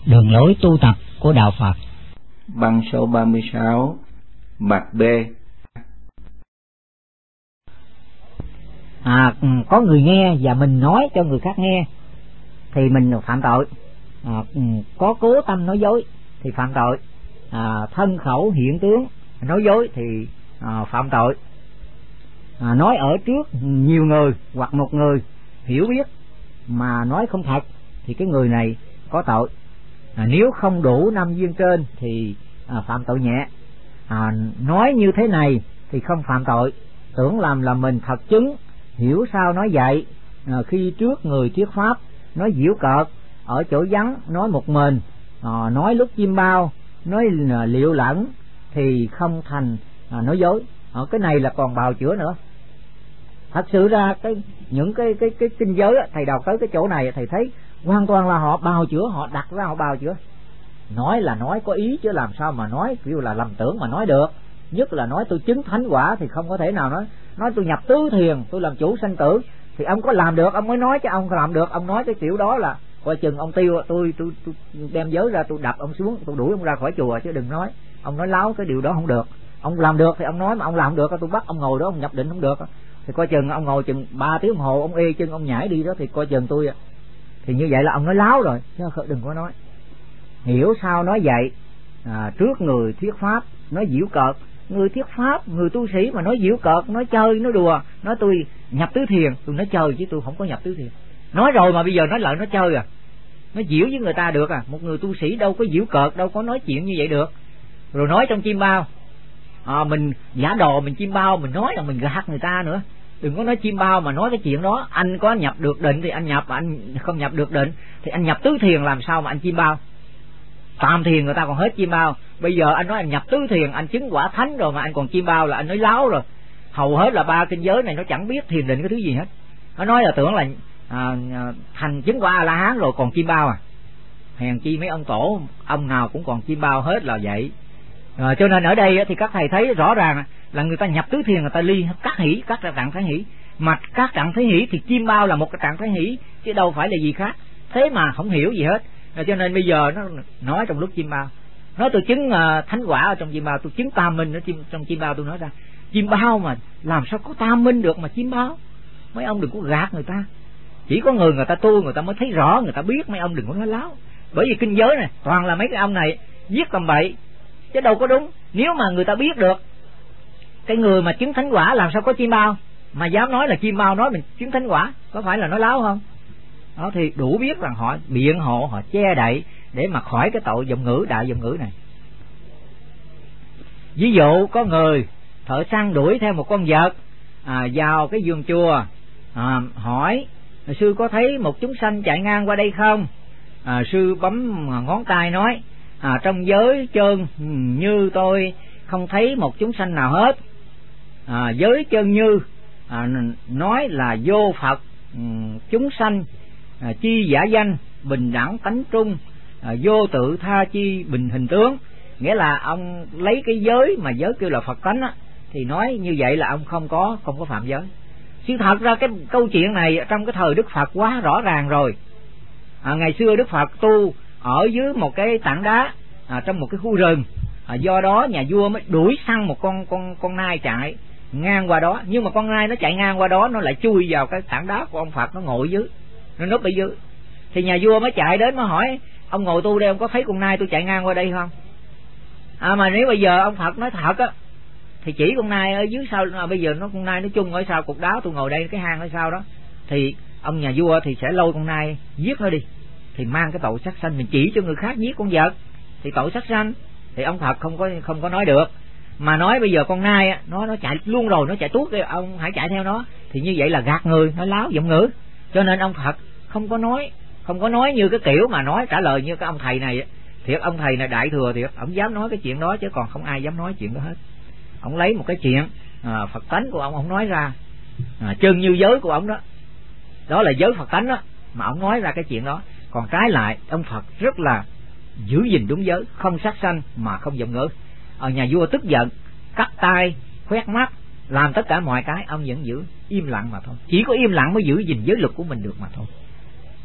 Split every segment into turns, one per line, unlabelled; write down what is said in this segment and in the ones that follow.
Đường lối tu tập của Đạo Phật.
Băng số 36, bạc B.
Có người nghe và mình nói cho người khác nghe thì mình phạm tội. Có cố tâm nói dối thì phạm tội. Thân khẩu hiện tướng nói dối thì phạm tội. Nói ở trước nhiều người hoặc một người hiểu biết mà nói không thật thì cái người này có tội. Nếu không đủ 5 viên trên thì phạm tội nhẹ. Nói như thế này thì không phạm tội. Tưởng làm là mình thật chứng, hiểu sao nói vậy. Khi trước người thuyết pháp nói giễu cợt, ở chỗ vắng nói một mình, nói lúc chim bao, nói liệu lẫn thì không thành nói dối. Cái này là còn bào chữa nữa. Thật sự ra những cái kinh giới á, thầy đọc tới cái chỗ này thầy thấy hoàn toàn là họ bào chữa, họ đặt ra họ bào chữa. Nói là nói có ý chứ làm sao mà nói kiểu là lầm tưởng mà nói được. Nhất là nói tôi chứng thánh quả thì không có thể nào nói tôi nhập tứ thiền, tôi làm chủ sanh tử thì ông có làm được ông mới nói, chứ ông có làm được ông nói cái kiểu đó là coi chừng ông tiêu. Tôi đem giới ra tôi đập ông xuống, tôi đuổi ông ra khỏi chùa, chứ đừng nói ông nói láo cái điều đó không được. Ông làm được thì ông nói, mà ông làm được tôi bắt ông ngồi đó ông nhập định không được thì coi chừng ông ngồi chừng 3 tiếng đồng hồ ông ê chân ông nhảy đi đó thì coi chừng tôi thì như vậy là ông nói láo rồi, chứ đừng có nói. Hiểu sao nói vậy. Trước người thuyết pháp nói giễu cợt, người thuyết pháp, người tu sĩ mà nói giễu cợt, nói chơi, nói đùa, nói tôi nhập tứ thiền, tôi nói chơi chứ tôi không có nhập tứ thiền. Nói rồi mà bây giờ nói lại nói chơi nói giễu với người ta được một người tu sĩ đâu có giễu cợt, đâu có nói chuyện như vậy được. Rồi nói trong chim bao, mình giả đồ mình chim bao, mình nói là mình gạt người ta nữa. Đừng có nói chim bao mà nói cái chuyện đó. Anh có nhập được định thì anh nhập, anh không nhập được định thì anh nhập tứ thiền, làm sao mà anh chim bao. Tam thiền người ta còn hết chim bao, bây giờ anh nói anh nhập tứ thiền, anh chứng quả thánh rồi mà anh còn chim bao là anh nói láo rồi. Hầu hết là 3 kinh giới này nó chẳng biết thiền định cái thứ gì hết. Nó nói là tưởng là thành chứng quả A-la-hán rồi còn chim bao hèn chi mấy ông tổ ông nào cũng còn chim bao hết là vậy. Cho nên ở đây thì các thầy thấy rõ ràng là người ta nhập tứ thiền, người ta ly các hỷ, các trạng thái hỷ. Mà các trạng thái hỷ thì chim bao là một cái trạng thái hỷ chứ đâu phải là gì khác. Thế mà không hiểu gì hết. Cho nên bây giờ nó nói trong lúc chim bao, nói tôi chứng thánh quả ở trong chim bao, tôi chứng tam minh ở trong chim bao. Tôi nói ra chim bao mà làm sao có tam minh được mà chim bao. Mấy ông đừng có gạt người ta. Chỉ có người ta tu người ta mới thấy rõ, người ta biết. Mấy ông đừng có nói láo. Bởi vì kinh giới này toàn là mấy cái ông này viết tầm bậy chứ đâu có đúng. Nếu mà người ta biết được cái người mà chứng thánh quả làm sao có chim bao mà dám nói là chim bao nói mình chứng thánh quả, có phải là nói láo không? Đó thì đủ biết rằng họ biện hộ, họ che đậy để mà khỏi cái tội vọng ngữ, đại vọng ngữ này. Ví dụ có người thợ săn đuổi theo một con vật vào cái vườn chùa, hỏi sư có thấy một chúng sanh chạy ngang qua đây không? Sư bấm ngón tay nói trong giới chân như tôi không thấy một chúng sanh nào hết. Giới chân như nói là vô Phật chúng sanh chi giả danh, bình đẳng tánh trung, vô tự tha chi bình hình tướng. Nghĩa là ông lấy cái giới mà giới kêu là Phật tánh thì nói như vậy là ông không có phạm giới. Sự thật ra cái câu chuyện này trong cái thời Đức Phật quá rõ ràng rồi. Ngày xưa Đức Phật tu ở dưới một cái tảng đá trong một cái khu rừng, do đó nhà vua mới đuổi săn một con nai chạy ngang qua đó. Nhưng mà con nai nó chạy ngang qua đó nó lại chui vào cái tảng đá của ông Phật, nó ngồi dưới, nó núp ở dưới. Thì nhà vua mới chạy đến mới hỏi ông ngồi tu đây, ông có thấy con nai tôi chạy ngang qua đây không? Mà nếu bây giờ ông Phật nói thật thì chỉ con nai ở dưới sau, bây giờ con nai nó chung ở sau cục đá, tôi ngồi đây cái hang ở sau đó, thì ông nhà vua thì sẽ lôi con nai giết nó đi, thì mang cái tội sát sanh. Mình chỉ cho người khác giết con vật thì tội sát sanh, thì ông Phật không có nói được. Mà nói bây giờ con nai nó chạy luôn rồi, nó chạy tuốt đi, ông hãy chạy theo nó, thì như vậy là gạt người, nói láo vọng ngữ. Cho nên ông Phật không có nói như cái kiểu mà nói trả lời như cái ông thầy này. Thiệt ông thầy này đại thừa thiệt, ông dám nói cái chuyện đó chứ còn không ai dám nói chuyện đó hết. Ông lấy một cái chuyện Phật tánh của ông nói ra, chân như giới của ông đó là giới Phật tánh đó, mà ông nói ra cái chuyện đó. Còn trái lại ông Phật rất là giữ gìn đúng giới, không sát sanh mà không vọng ngữ. Nhà vua tức giận, cắt tay, khoét mắt, làm tất cả mọi cái, ông vẫn giữ im lặng mà thôi. Chỉ có im lặng mới giữ gìn giới luật của mình được mà thôi.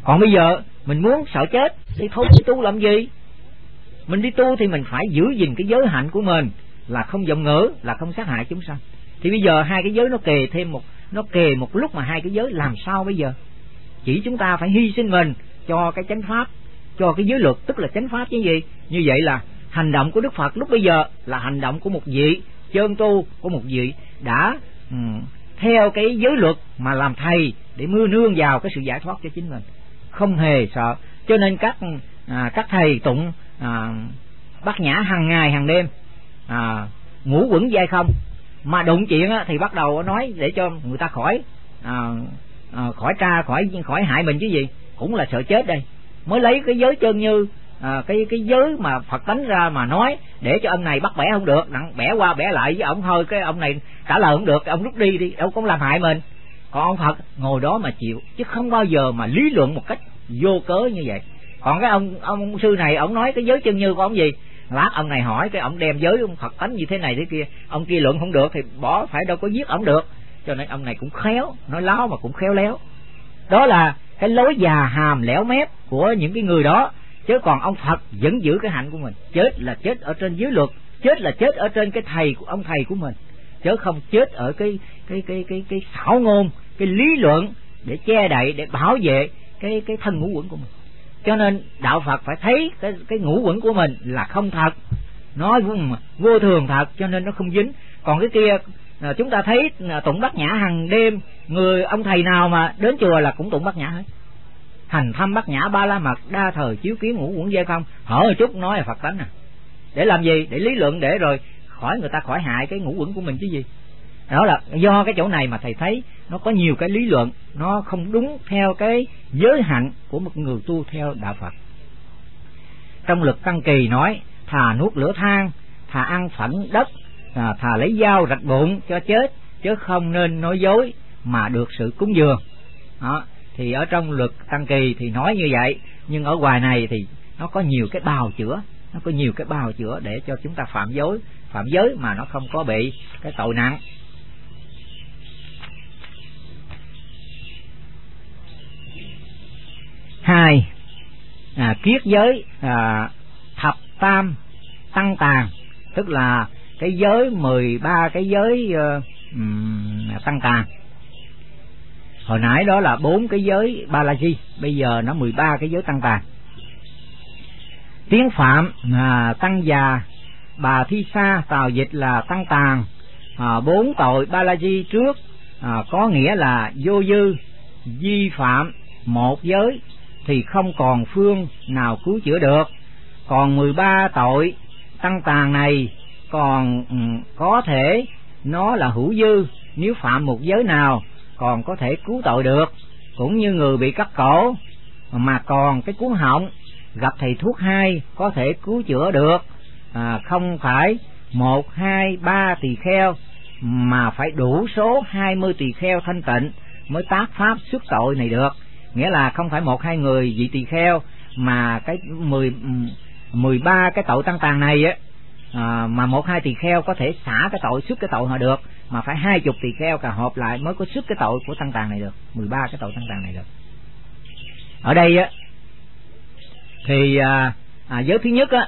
Còn bây giờ mình muốn sợ chết thì thôi đi tu làm gì? Mình đi tu thì mình phải giữ gìn cái giới hạnh của mình, là không vọng ngữ, là không sát hại chúng sanh. Thì bây giờ hai cái giới nó kề một lúc mà hai cái giới làm sao bây giờ? Chỉ chúng ta phải hy sinh mình cho cái chánh pháp, cho cái giới luật, tức là chánh pháp chứ gì. Như vậy là hành động của Đức Phật lúc bây giờ là hành động của một vị chân tu, của một vị đã theo cái giới luật mà làm thầy để mưa nương vào cái sự giải thoát cho chính mình, không hề sợ. Cho nên các thầy tụng bát nhã hàng ngày hàng đêm, ngũ quẩn dai không, mà đụng chuyện thì bắt đầu nói để cho người ta khỏi hại mình chứ gì, cũng là sợ chết đây. Mới lấy cái giới chân như cái giới mà Phật tánh ra mà nói để cho ông này bắt bẻ không được, đặng bẻ qua bẻ lại với ông thôi, cái ông này trả lời không được, ông rút đi đâu có làm hại mình. Còn ông Phật ngồi đó mà chịu, chứ không bao giờ mà lý luận một cách vô cớ như vậy. Còn cái ông sư này, ông nói cái giới chân như của ông gì, lát ông này hỏi cái ông đem giới ông Phật tánh như thế này thế kia, ông kia luận không được thì bỏ, phải đâu có giết ông được. Cho nên ông này cũng khéo, nói láo mà cũng khéo léo. Đó là cái lối già hàm lẻo mép của những cái người đó. Chứ còn ông Phật vẫn giữ cái hạnh của mình. Chết là chết ở trên giới luật, chết là chết ở trên cái ông thầy của mình, chứ không chết ở cái xảo ngôn, cái lý luận để che đậy, để bảo vệ cái thân ngũ uẩn của mình. Cho nên đạo Phật phải thấy cái ngũ uẩn của mình là không thật, nó vô thường thật, cho nên nó không dính. Còn cái kia chúng ta thấy tụng bát nhã hàng đêm, ông thầy nào mà đến chùa là cũng tụng bát nhã hết. Hành thăm bát nhã ba la mật, đa thời chiếu kiến ngũ uẩn dai không, hở một chút nói là Phật tánh để làm gì? Để lý luận, để rồi người ta khỏi hại cái ngũ uẩn của mình chứ gì. Đó là do cái chỗ này mà thầy thấy nó có nhiều cái lý luận nó không đúng theo cái giới hạnh của một người tu theo đạo Phật. Trong Lực Tăng Kỳ nói: thà nuốt lửa than, thà ăn phẫn đất, thà lấy dao rạch bụng cho chết, chứ không nên nói dối mà được sự cúng dường. Đó, thì ở trong Luật Tăng Kỳ thì nói như vậy, nhưng ở ngoài này thì nó có nhiều cái bào chữa, để cho chúng ta phạm giới mà nó không có bị cái tội nặng. Hai, kiết giới thập tam tăng tàn, tức là cái giới 13 cái giới tăng tàn. Hồi nãy đó là 4 cái giới Balaji, bây giờ nó 13 cái giới tăng tàn. Tiếng Phạm tăng già, Bà Thi Sa tào dịch là tăng tàn. 4 tội Balaji trước có nghĩa là vô dư, vi phạm một giới thì không còn phương nào cứu chữa được. Còn 13 tội tăng tàn này còn có thể nó là hữu dư, nếu phạm một giới nào còn có thể cứu tội được. Cũng như người bị cắt cổ mà còn cái cuốn họng, gặp thầy thuốc 2 có thể cứu chữa được. Không phải 1, 2, 3 tỳ kheo mà phải đủ số 20 tỳ kheo thanh tịnh mới tác pháp xuất tội này được. Nghĩa là không phải 1, 2 người vị tỳ kheo mà cái 13 cái tội tăng tàn này mà 1, 2 tỳ kheo có thể xả cái tội, xuất cái tội họ được, mà phải 20 tỳ kheo cả họp lại mới có xuất cái tội của tăng tàn này được, 13 cái tội tăng tàn này được. Ở đây thì giới thứ nhất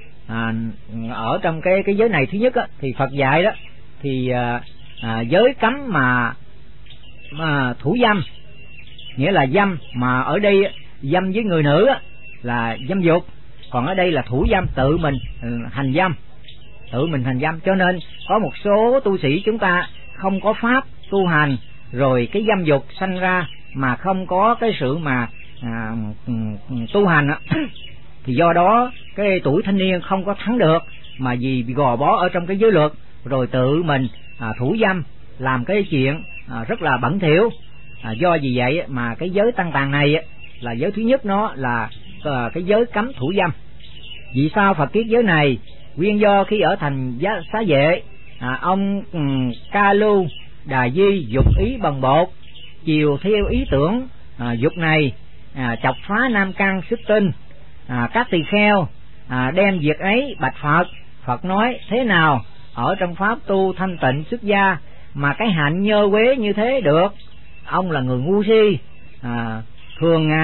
ở trong cái giới này thứ nhất thì Phật dạy đó thì giới cấm mà thủ dâm, nghĩa là dâm, mà ở đây dâm với người nữ là dâm dục, còn ở đây là thủ dâm, tự mình hành dâm. Cho nên có một số tu sĩ chúng ta không có pháp tu hành, rồi cái dâm dục sanh ra mà không có cái sự mà tu hành thì do đó cái tuổi thanh niên không có thắng được, mà vì bị gò bó ở trong cái giới luật, rồi tự mình thủ dâm, làm cái chuyện rất là bẩn thỉu. Do vì vậy mà cái giới tăng tàn này là giới thứ nhất, nó là cái giới cấm thủ dâm. Vì sao Phật kiết giới này? Nguyên do khi ở thành Xá Vệ, ông Ca Lưu Đà Di dục ý bồng bột, chiều theo ý tưởng dục này, chọc phá nam căn xuất tinh. Các tỳ kheo đem việc ấy bạch Phật. Phật nói: thế nào ở trong pháp tu thanh tịnh xuất gia mà cái hạnh nhơ quế như thế được? Ông là người ngu si, thường ngày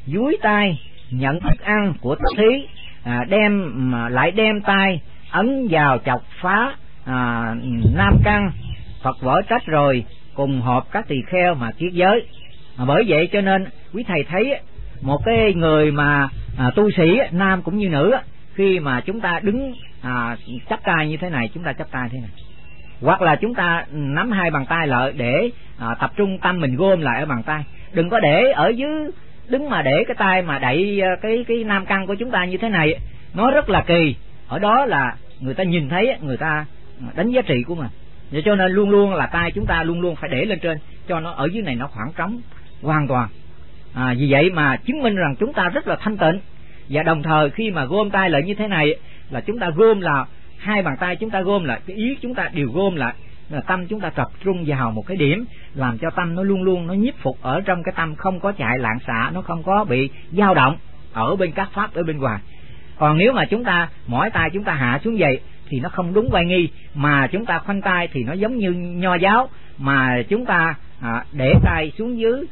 dúi tay nhận thức ăn của tất thí, lại đem tay ấn vào chọc phá nam căn. Phật vỡ trách rồi cùng họp các tỳ kheo mà kiết giới. Bởi vậy cho nên quý thầy thấy một cái người mà tu sĩ nam cũng như nữ, khi mà chúng ta đứng chắp tay như thế này, chúng ta chắp tay thế này, hoặc là chúng ta nắm hai bàn tay lại để tập trung tâm mình gom lại ở bàn tay. Đừng có để ở dưới đứng mà để cái tay mà đẩy cái nam căn của chúng ta như thế này, nó rất là kỳ. Ở đó là người ta nhìn thấy, người ta đánh giá trị của mình. Vậy cho nên luôn luôn là tay chúng ta luôn luôn phải để lên trên, cho nó ở dưới này nó khoảng trống hoàn toàn. Vì vậy mà chứng minh rằng chúng ta rất là thanh tịnh. Và đồng thời khi mà gom tay lại như thế này là chúng ta gom là hai bàn tay chúng ta gom lại, cái ý chúng ta đều gom lại, là tâm chúng ta tập trung vào một cái điểm, làm cho tâm nó luôn luôn nó nhiếp phục ở trong cái tâm, không có chạy lạng xạ, nó không có bị dao động ở bên các pháp ở bên ngoài. Còn nếu mà chúng ta mỏi tay chúng ta hạ xuống vậy thì nó không đúng oai nghi, mà chúng ta khoanh tay thì nó giống như nho giáo, mà chúng ta để tay xuống dưới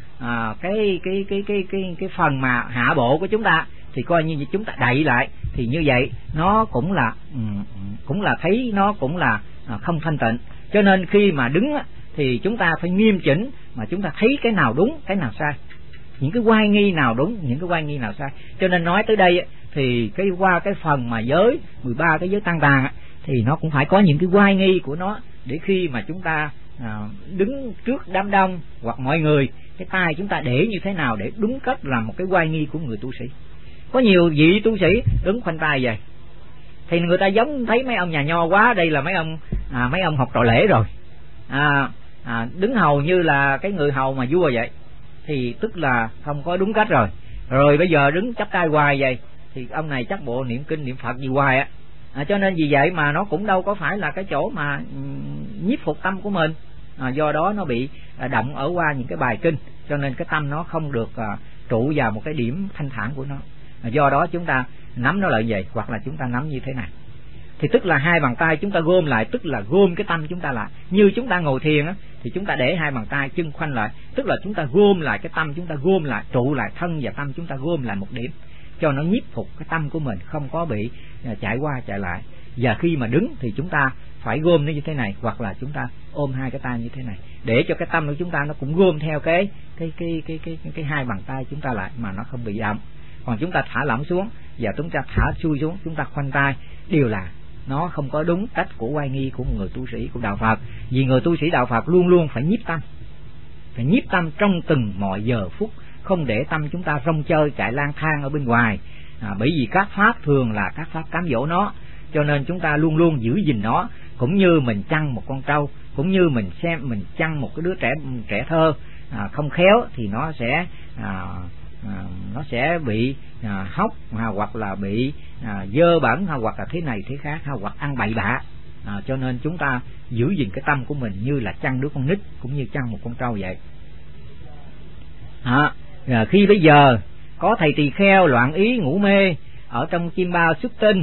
cái phần mà hạ bộ của chúng ta thì coi như chúng ta đậy lại, thì như vậy nó cũng là thấy nó cũng là không thanh tịnh. Cho nên khi mà đứng thì chúng ta phải nghiêm chỉnh, mà chúng ta thấy cái nào đúng cái nào sai, những cái oai nghi nào đúng, những cái oai nghi nào sai. Cho nên nói tới đây thì qua cái phần mà giới 13 cái giới tăng tàng thì nó cũng phải có những cái oai nghi của nó, để khi mà chúng ta đứng trước đám đông hoặc mọi người, cái tay chúng ta để như thế nào để đúng cách là một cái oai nghi của người tu sĩ. Có nhiều vị tu sĩ đứng khoanh tay vậy thì người ta giống thấy mấy ông nhà nho quá, đây là mấy ông học trò lễ rồi, đứng hầu như là cái người hầu mà vua vậy, thì tức là không có đúng cách rồi. Rồi bây giờ đứng chắp tay hoài vậy thì ông này chắc bộ niệm kinh niệm Phật gì hoài á. Cho nên vì vậy mà nó cũng đâu có phải là cái chỗ mà nhiếp phục tâm của mình. Do đó nó bị động ở qua những cái bài kinh, cho nên cái tâm nó không được trụ vào một cái điểm thanh thản của nó. Do đó chúng ta nắm nó lại vậy, hoặc là chúng ta nắm như thế này, thì tức là hai bàn tay chúng ta gom lại, tức là gom cái tâm chúng ta lại. Như chúng ta ngồi thiền thì chúng ta để hai bàn tay chân khoanh lại, tức là chúng ta gom lại cái tâm, chúng ta gom lại, trụ lại thân và tâm chúng ta gom lại một điểm, cho nó nhiếp phục cái tâm của mình, không có bị chạy qua chạy lại. Và khi mà đứng thì chúng ta phải gom nó như thế này, hoặc là chúng ta ôm hai cái tay như thế này, để cho cái tâm của chúng ta nó cũng gom theo cái hai bàn tay chúng ta lại, mà nó không bị động. Còn chúng ta thả lỏng xuống và chúng ta thả xuôi xuống, chúng ta khoanh tay, đều là nó không có đúng cách của oai nghi của một người tu sĩ của đạo Phật. Vì người tu sĩ đạo Phật luôn luôn phải nhiếp tâm, phải nhiếp tâm trong từng mọi giờ phút, không để tâm chúng ta rong chơi chạy lang thang ở bên ngoài. Bởi vì các pháp thường là các pháp cám dỗ nó, cho nên chúng ta luôn luôn giữ gìn nó. Cũng như mình chăn một con trâu, cũng như mình chăn một cái đứa trẻ thơ, không khéo thì nó sẽ bị hóc, hoặc là bị dơ bẩn, hoặc là thế này thế khác, hoặc ăn bậy bạ. Cho nên chúng ta giữ gìn cái tâm của mình như là chăn đứa con nít, cũng như chăn một con trâu vậy. Khi bây giờ có thầy tỳ kheo loạn ý ngủ mê ở trong chim bao xuất tinh,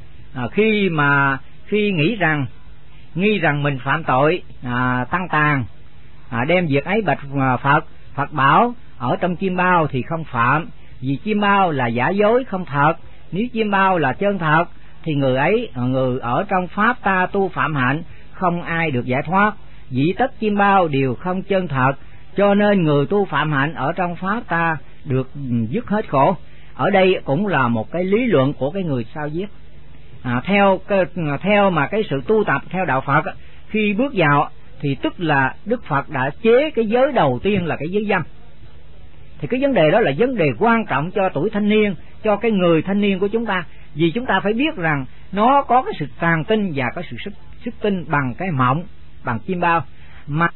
khi nghi rằng mình phạm tội tăng tàn, đem việc ấy bạch Phật bảo ở trong chim bao thì không phạm, vì chim bao là giả dối không thật. Nếu chim bao là chân thật thì người ở trong pháp ta tu phạm hạnh, không ai được giải thoát. Vì tất chim bao đều không chân thật, cho nên người tu phạm hạnh ở trong pháp ta được dứt hết khổ. Ở đây cũng là một cái lý luận của cái người sao viết. Theo mà cái sự tu tập theo đạo Phật, khi bước vào thì tức là Đức Phật đã chế cái giới đầu tiên là cái giới dâm. Thì cái vấn đề đó là vấn đề quan trọng cho tuổi thanh niên, cho cái người thanh niên của chúng ta. Vì chúng ta phải biết rằng nó có cái sự tàn tinh và có sự sức tinh bằng cái mộng, bằng chim bao. Mà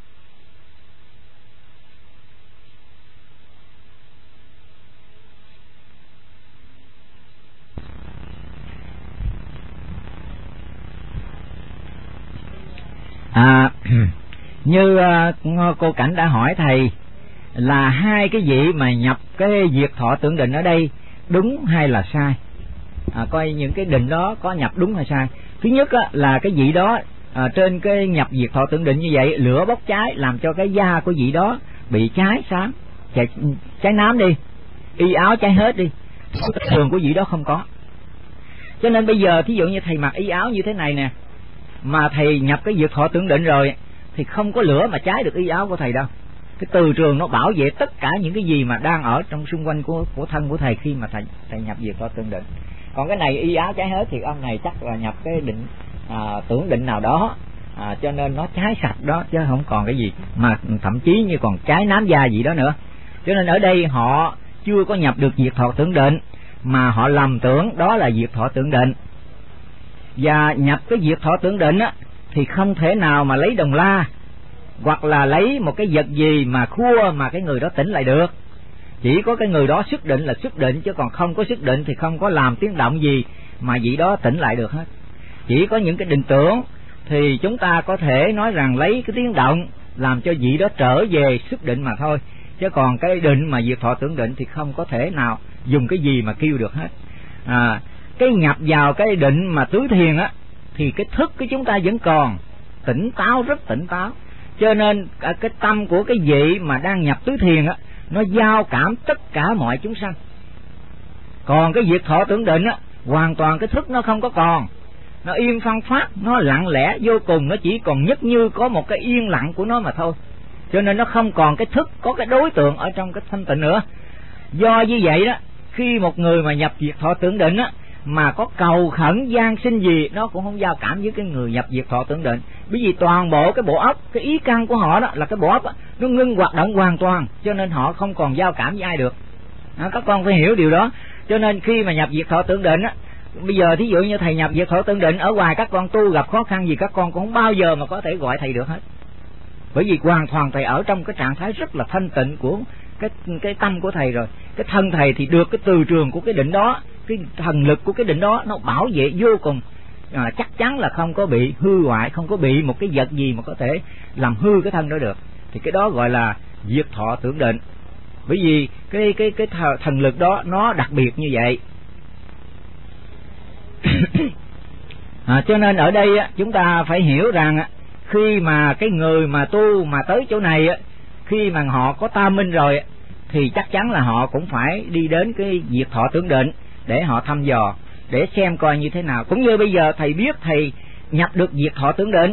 như cô Cảnh đã hỏi thầy là hai cái vị mà nhập cái diệt thọ tưởng định ở đây đúng hay là sai, coi những cái định đó có nhập đúng hay sai. Thứ nhất là cái vị đó trên cái nhập diệt thọ tưởng định như vậy, lửa bốc cháy làm cho cái da của vị đó bị cháy xám, cháy nám đi. y áo cháy hết đi, thường của vị đó không có. Cho nên bây giờ thí dụ như thầy mặc y áo như thế này nè, mà thầy nhập cái diệt thọ tưởng định rồi thì không có lửa mà cháy được y áo của thầy đâu. Cái từ trường nó bảo vệ tất cả những cái gì mà đang ở trong xung quanh của thân của thầy khi mà thầy nhập diệt thọ tưởng định. Còn cái này y áo cháy hết thì ông này chắc là nhập cái định tưởng định nào đó, cho nên nó cháy sạch đó, chứ không còn cái gì, mà thậm chí như còn cháy nám da gì đó nữa. Cho nên ở đây họ chưa có nhập được diệt thọ tưởng định, mà họ lầm tưởng đó là diệt thọ tưởng định. Và nhập cái diệt thọ tưởng định á thì không thể nào mà lấy đồng la hoặc là lấy một cái vật gì mà khua mà cái người đó tỉnh lại được. Chỉ có cái người đó xuất định là xuất định, chứ còn không có xuất định thì không có làm tiếng động gì mà vị đó tỉnh lại được hết. Chỉ có những cái định tưởng thì chúng ta có thể nói rằng lấy cái tiếng động làm cho vị đó trở về xuất định mà thôi, chứ còn cái định mà diệt thọ tưởng định thì không có thể nào dùng cái gì mà kêu được hết. Cái nhập vào cái định mà tứ thiền á thì cái thức của chúng ta vẫn còn tỉnh táo, rất tỉnh táo. Cho nên cái tâm của cái vị mà đang nhập tứ thiền á, nó giao cảm tất cả mọi chúng sanh. Còn cái diệt thọ tưởng định á, hoàn toàn cái thức nó không có còn, nó yên phăng phát, nó lặng lẽ vô cùng, nó chỉ còn nhất như có một cái yên lặng của nó mà thôi. Cho nên nó không còn cái thức, có cái đối tượng ở trong cái thanh tịnh nữa. Do như vậy đó, khi một người mà nhập diệt thọ tưởng định á, mà có cầu khẩn gian sinh gì, nó cũng không giao cảm với cái người nhập diệt thọ tưởng định. Bởi vì toàn bộ cái bộ óc, cái ý căn của họ đó là cái bộ óc đó, nó ngưng hoạt động hoàn toàn, cho nên họ không còn giao cảm với ai được. Các con phải hiểu điều đó. Cho nên khi mà nhập diệt thọ tưởng định á, bây giờ thí dụ như thầy nhập diệt thọ tưởng định ở ngoài, các con tu gặp khó khăn gì các con cũng không bao giờ mà có thể gọi thầy được hết. Bởi vì hoàn toàn thầy ở trong cái trạng thái rất là thanh tịnh của cái tâm của thầy rồi. Cái thân thầy thì được cái từ trường của cái định đó, cái thần lực của cái định đó nó bảo vệ vô cùng, chắc chắn là không có bị hư hoại, không có bị một cái vật gì mà có thể làm hư cái thân đó được. Thì cái đó gọi là diệt thọ tưởng định. Bởi vì cái thần lực đó nó đặc biệt như vậy. Cho nên ở đây chúng ta phải hiểu rằng khi mà cái người mà tu mà tới chỗ này, khi mà họ có tam minh rồi thì chắc chắn là họ cũng phải đi đến cái diệt thọ tưởng định để họ thăm dò, để xem coi như thế nào. Cũng như bây giờ thầy biết thầy nhập được diệt thọ tưởng định,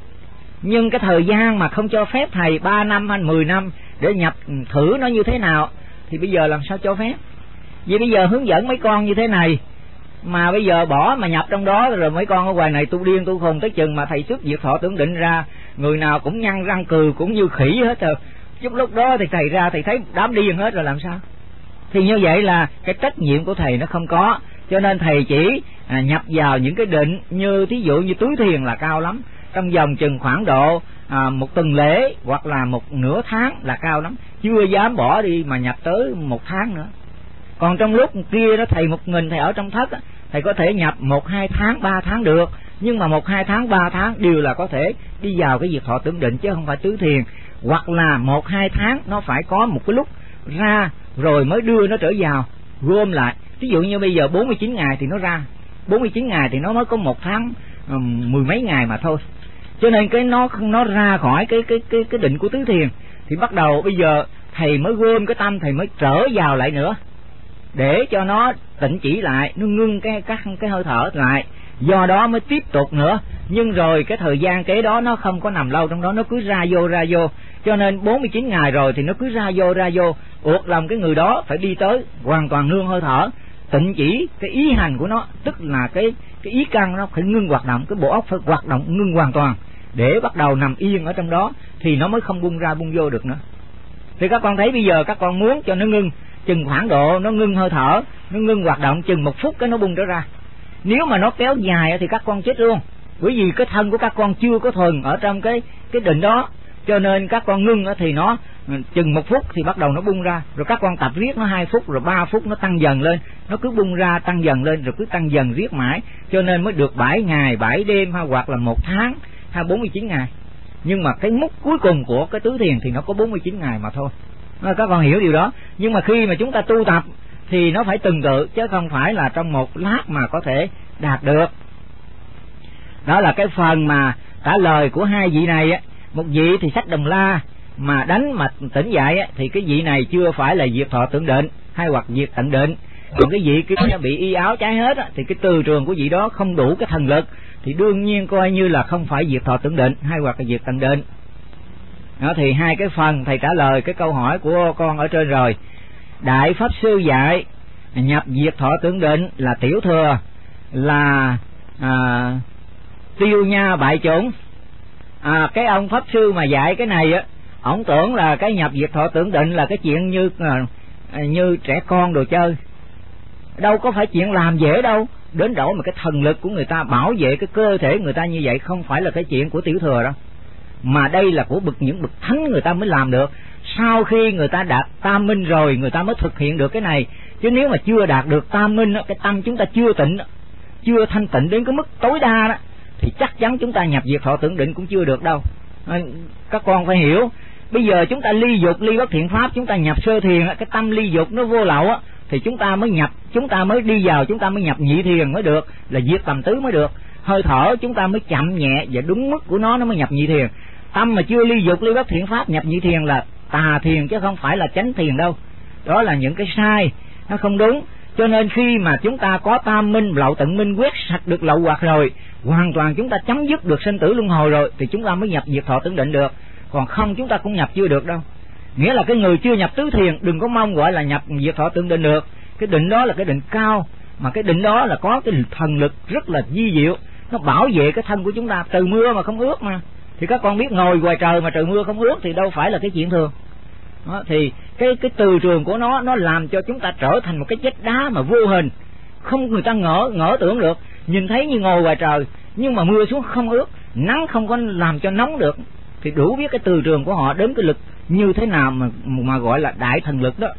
nhưng cái thời gian mà không cho phép thầy 3 năm hay 10 năm để nhập thử nó như thế nào, thì bây giờ làm sao cho phép? Vì bây giờ hướng dẫn mấy con như thế này, mà bây giờ bỏ mà nhập trong đó rồi mấy con ở ngoài này tu điên tu khùng, tới chừng mà thầy xuất diệt thọ tưởng định ra, người nào cũng nhăn răng cười cũng như khỉ hết rồi. Chút lúc đó thì thầy ra thầy thấy đám điên hết rồi làm sao? Thì như vậy là cái trách nhiệm của thầy nó không có. Cho nên thầy chỉ nhập vào những cái định như thí dụ như tứ thiền là cao lắm, trong vòng chừng khoảng độ một tuần lễ hoặc là một nửa tháng là cao lắm, chưa dám bỏ đi mà nhập tới 1 tháng nữa. Còn trong lúc kia đó thầy một mình thầy ở trong thất, thầy có thể nhập 1-2 tháng 3 tháng được, nhưng mà 1-2 tháng 3 tháng đều là có thể đi vào cái diệt thọ tưởng định, chứ không phải tứ thiền. Hoặc là 1-2 tháng nó phải có một cái lúc ra rồi mới đưa nó trở vào, gom lại. Ví dụ như bây giờ 49 ngày thì nó ra, 49 ngày thì nó mới có 1 tháng 10 mấy ngày mà thôi. Cho nên cái nó ra khỏi cái định của tứ thiền thì bắt đầu bây giờ thầy mới gom cái tâm, thầy mới trở vào lại nữa để cho nó tịnh chỉ lại, nó ngưng cái hơi thở lại, do đó mới tiếp tục nữa. Nhưng rồi cái thời gian kế đó nó không có nằm lâu trong đó, nó cứ ra vô. Cho nên 49 ngày rồi thì nó cứ ra vô, uột lòng cái người đó phải đi tới hoàn toàn nương hơi thở, tịnh chỉ cái ý hành của nó, tức là cái ý căn nó phải ngưng hoạt động, cái bộ óc phải hoạt động ngưng hoàn toàn để bắt đầu nằm yên ở trong đó thì nó mới không bung ra bung vô được nữa. Thì các con thấy bây giờ các con muốn cho nó ngưng chừng khoảng độ, nó ngưng hơi thở, nó ngưng hoạt động chừng 1 phút cái nó bung trở ra. Nếu mà nó kéo dài thì các con chết luôn, bởi vì cái thân của các con chưa có thuần ở trong cái định đó. Cho nên các con ngưng thì nó chừng 1 phút thì bắt đầu nó bung ra, rồi các con tập riết nó 2 phút rồi 3 phút nó tăng dần lên, nó cứ bung ra tăng dần lên rồi cứ tăng dần riết mãi, cho nên mới được 7 ngày 7 đêm hay hoặc là 1 tháng hay 49 ngày. Nhưng mà cái mốc cuối cùng của cái tứ thiền thì nó có 49 ngày mà thôi. Các con hiểu điều đó. Nhưng mà khi mà chúng ta tu tập thì nó phải từng tự, chứ không phải là trong một lát mà có thể đạt được. Đó là cái phần mà trả lời của hai vị này á. Một vị thì xách đồng la mà đánh mà tỉnh dậy á, thì cái vị này chưa phải là diệt thọ tưởng định, hay hoặc diệt tận định. Còn cái vị kia nó bị y áo cháy hết á, thì cái từ trường của vị đó không đủ cái thần lực, thì đương nhiên coi như là không phải diệt thọ tưởng định hay hoặc là diệt tận định. Đó thì hai cái phần thầy trả lời cái câu hỏi của con ở trên rồi. Đại Pháp Sư dạy nhập diệt thọ tưởng định là tiểu thừa, là tiêu nha bại chủng. Cái ông Pháp Sư mà dạy cái này á, ổng tưởng là cái nhập diệt thọ tưởng định là cái chuyện như trẻ con đồ chơi. Đâu có phải chuyện làm dễ đâu. Đến độ mà cái thần lực của người ta bảo vệ cái cơ thể người ta như vậy không phải là cái chuyện của tiểu thừa đâu, mà đây là của những bậc thánh người ta mới làm được. Sau khi người ta đạt tam minh rồi người ta mới thực hiện được cái này. Chứ nếu mà chưa đạt được tam minh, cái tâm chúng ta chưa tịnh, chưa thanh tịnh đến cái mức tối đa đó, thì chắc chắn chúng ta nhập diệt thọ tưởng định cũng chưa được đâu. Các con phải hiểu. Bây giờ chúng ta ly dục, ly bất thiện pháp, chúng ta nhập sơ thiền, cái tâm ly dục nó vô lậu á, thì chúng ta mới nhập, chúng ta mới đi vào, chúng ta mới nhập nhị thiền mới được, là diệt tầm tứ mới được. Hơi thở chúng ta mới chậm nhẹ và đúng mức của nó mới nhập nhị thiền. Tâm mà chưa ly dục, ly bất thiện pháp, nhập nhị thiền là tà thiền chứ không phải là chánh thiền đâu. Đó là những cái sai, nó không đúng. Cho nên khi mà chúng ta có tam minh, lậu tận minh, quét sạch được lậu hoặc rồi, hoàn toàn chúng ta chấm dứt được sinh tử luân hồi rồi, thì chúng ta mới nhập diệt thọ tưởng định được. Còn không chúng ta cũng nhập chưa được đâu. Nghĩa là cái người chưa nhập tứ thiền đừng có mong gọi là nhập diệt thọ tưởng định được. Cái định đó là cái định cao, mà cái định đó là có cái thần lực rất là vi diệu, nó bảo vệ cái thân của chúng ta. Trời mưa mà không ướt mà, thì các con biết ngồi ngoài trời mà trời mưa không ướt thì đâu phải là cái chuyện thường. Đó, thì cái từ trường của nó làm cho chúng ta trở thành một cái vách đá mà vô hình, không người ta ngỡ tưởng được. Nhìn thấy như ngồi ngoài trời nhưng mà mưa xuống không ướt, nắng không có làm cho nóng được, thì đủ biết cái từ trường của họ đến cái lực như thế nào mà gọi là đại thần lực đó.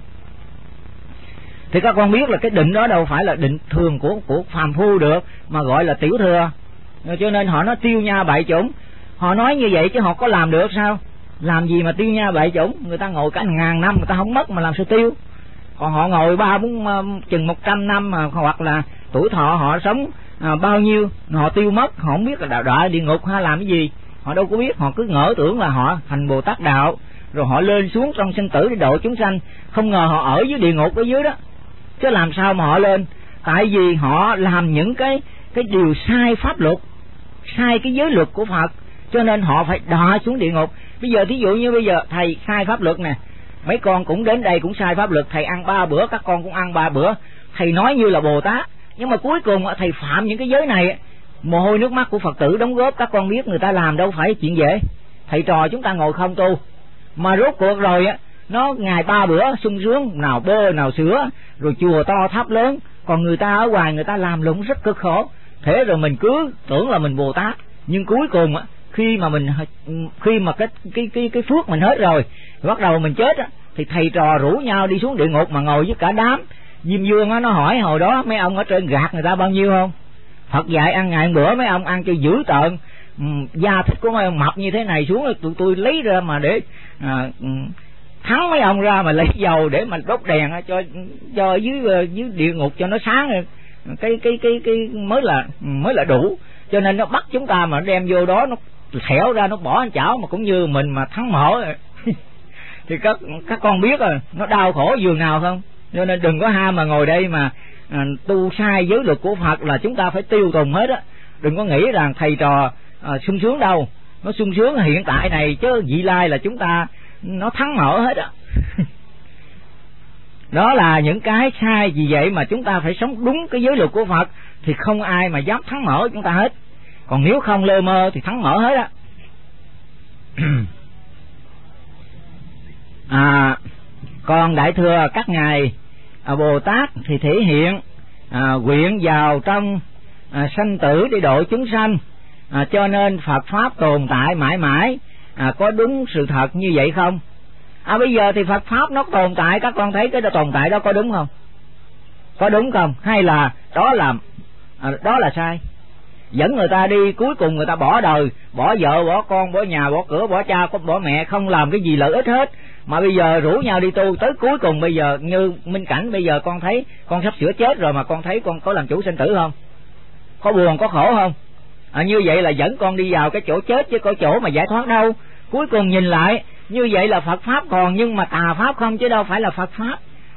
Thì các con biết là cái định đó đâu phải là định thường của phàm phu được, mà gọi là tiểu thừa. Cho nên họ nói tiêu nha bại chủng. Họ nói như vậy chứ họ có làm được sao? Làm gì mà tiêu nha bại chủng? Người ta ngồi cả 1000 năm người ta không mất mà làm sao tiêu? Còn họ ngồi chừng 100 năm hoặc là tuổi thọ họ sống bao nhiêu họ tiêu mất, họ không biết là đọa địa ngục hay làm cái gì. Họ đâu có biết, họ cứ ngỡ tưởng là họ thành Bồ Tát đạo, rồi họ lên xuống trong sinh tử để độ chúng sanh. Không ngờ họ ở dưới địa ngục ở dưới đó. Chứ làm sao mà họ lên? Tại vì họ làm những cái điều sai pháp luật, sai cái giới luật của Phật, cho nên họ phải đọa xuống địa ngục. Bây giờ thí dụ như bây giờ thầy sai pháp luật nè, mấy con cũng đến đây cũng sai pháp luật, thầy ăn 3 bữa, các con cũng ăn 3 bữa, thầy nói như là Bồ Tát, nhưng mà cuối cùng thầy phạm những cái giới này. Mồ hôi nước mắt của Phật tử đóng góp, các con biết người ta làm đâu phải chuyện dễ. Thầy trò chúng ta ngồi không tu, mà rốt cuộc rồi nó ngày 3 bữa sung sướng, nào bơ nào sữa, rồi chùa to tháp lớn, còn người ta ở ngoài người ta làm lụng rất cực khổ. Thế rồi mình cứ tưởng là mình Bồ Tát, nhưng cuối cùng khi mà cái phước mình hết rồi, bắt đầu mình chết thì thầy trò rủ nhau đi xuống địa ngục mà ngồi với cả đám. Diêm Vương nó hỏi hồi đó mấy ông ở trên gạt người ta bao nhiêu không? Phật dạy ăn ngày bữa, mấy ông ăn cho dữ tợn, da thịt của mấy ông mập như thế này xuống, tụi tôi lấy ra mà để thắng mấy ông ra mà lấy dầu để mà đốt đèn cho dưới địa ngục cho nó sáng, cái mới là đủ. Cho nên nó bắt chúng ta mà đem vô đó, nó thẻo ra nó bỏ chảo mà cũng như mình mà thắng mỏ thì các con biết rồi nó đau khổ giường nào không. Cho nên đừng có ham mà ngồi đây mà tu sai giới luật của Phật là chúng ta phải tiêu tùng hết á. Đừng có nghĩ rằng thầy trò sung sướng đâu, nó sung sướng hiện tại này chứ vị lai là chúng ta nó thắng mở hết á. Đó là những cái sai, vì vậy mà chúng ta phải sống đúng cái giới luật của Phật thì không ai mà dám thắng mở chúng ta hết. Còn nếu không lơ mơ thì thắng mở hết á. Còn đại thừa các ngài Bồ Tát thì thể hiện nguyện vào trong sanh tử để độ chúng sanh, cho nên Phật pháp tồn tại mãi mãi. Có đúng sự thật như vậy không? Bây giờ thì Phật pháp nó tồn tại, các con thấy cái tồn tại đó có đúng không? Có đúng không? Hay là đó là sai? Dẫn người ta đi, cuối cùng người ta bỏ đời, bỏ vợ, bỏ con, bỏ nhà, bỏ cửa, bỏ cha, bỏ mẹ, không làm cái gì lợi ích hết. Mà bây giờ rủ nhau đi tu, tới cuối cùng bây giờ như Minh Cảnh, bây giờ con thấy con sắp sửa chết rồi mà con thấy con có làm chủ sinh tử không? Có buồn, có khổ không? Như vậy là dẫn con đi vào cái chỗ chết chứ có chỗ mà giải thoát đâu. Cuối cùng nhìn lại như vậy là Phật pháp còn, nhưng mà tà pháp không chứ đâu phải là Phật pháp.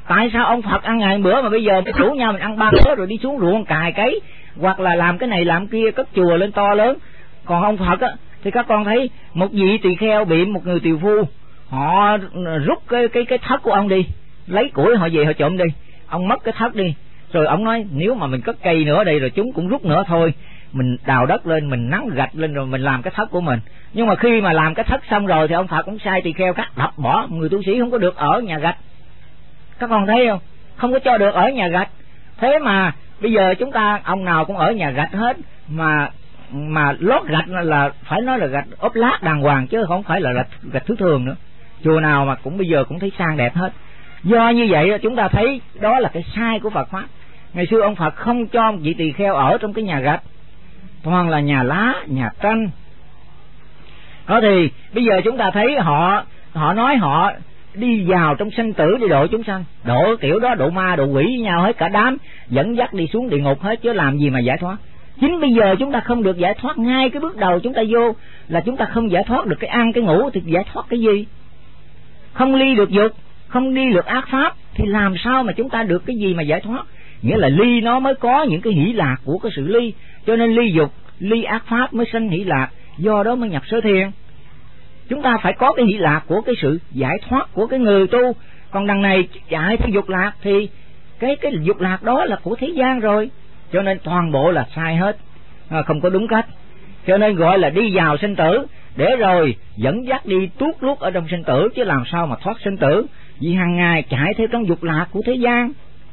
Tại sao ông Phật ăn ngày bữa mà bây giờ rủ nhau mình ăn 3 bữa rồi đi xuống ruộng cài cấy, hoặc là làm cái này làm kia, cất chùa lên to lớn. Còn ông Phật á thì các con thấy một vị tỳ kheo bị một người tiều phu, họ rút cái thất của ông đi, lấy củi họ về họ trộm đi, ông mất cái thất đi. Rồi ông nói nếu mà mình cất cây nữa đây rồi chúng cũng rút nữa thôi, mình đào đất lên, mình nắn gạch lên rồi mình làm cái thất của mình. Nhưng mà khi mà làm cái thất xong rồi thì ông Phật cũng sai tỳ kheo cắt đập bỏ, người tu sĩ không có được ở nhà gạch. Các con thấy không? Không có cho được ở nhà gạch. Thế mà bây giờ chúng ta ông nào cũng ở nhà gạch hết, mà lót gạch là phải nói là gạch ốp lát đàng hoàng chứ không phải là gạch thứ thường nữa. Chùa nào mà cũng bây giờ cũng thấy sang đẹp hết. Do như vậy chúng ta thấy đó là cái sai của Phật pháp. Ngày xưa ông Phật không cho vị tỳ kheo ở trong cái nhà gạch, toàn là nhà lá, nhà tranh. Đó thì bây giờ chúng ta thấy họ nói họ đi vào trong sanh tử để độ chúng sanh, độ kiểu đó độ ma độ quỷ với nhau hết cả đám, dẫn dắt đi xuống địa ngục hết chứ làm gì mà giải thoát. Chính bây giờ chúng ta không được giải thoát, ngay cái bước đầu chúng ta vô là chúng ta không giải thoát được cái ăn cái ngủ thì giải thoát cái gì? Không ly được dục, không ly được ác pháp thì làm sao mà chúng ta được cái gì mà giải thoát? Nghĩa là ly nó mới có những cái hỷ lạc của cái sự ly, cho nên ly dục, ly ác pháp mới sinh hỷ lạc, do đó mới nhập sở thiền. Chúng ta phải có cái hỷ lạc của cái sự giải thoát của cái người tu. Còn đằng này chạy theo dục lạc thì cái dục lạc đó là của thế gian rồi, cho nên toàn bộ là sai hết, không có đúng cách. Cho nên gọi là đi vào sinh tử để rồi dẫn dắt đi tuốt luốt ở trong sinh tử, chứ làm sao mà thoát sinh tử, vì hàng ngày chạy theo trong dục lạc của thế gian.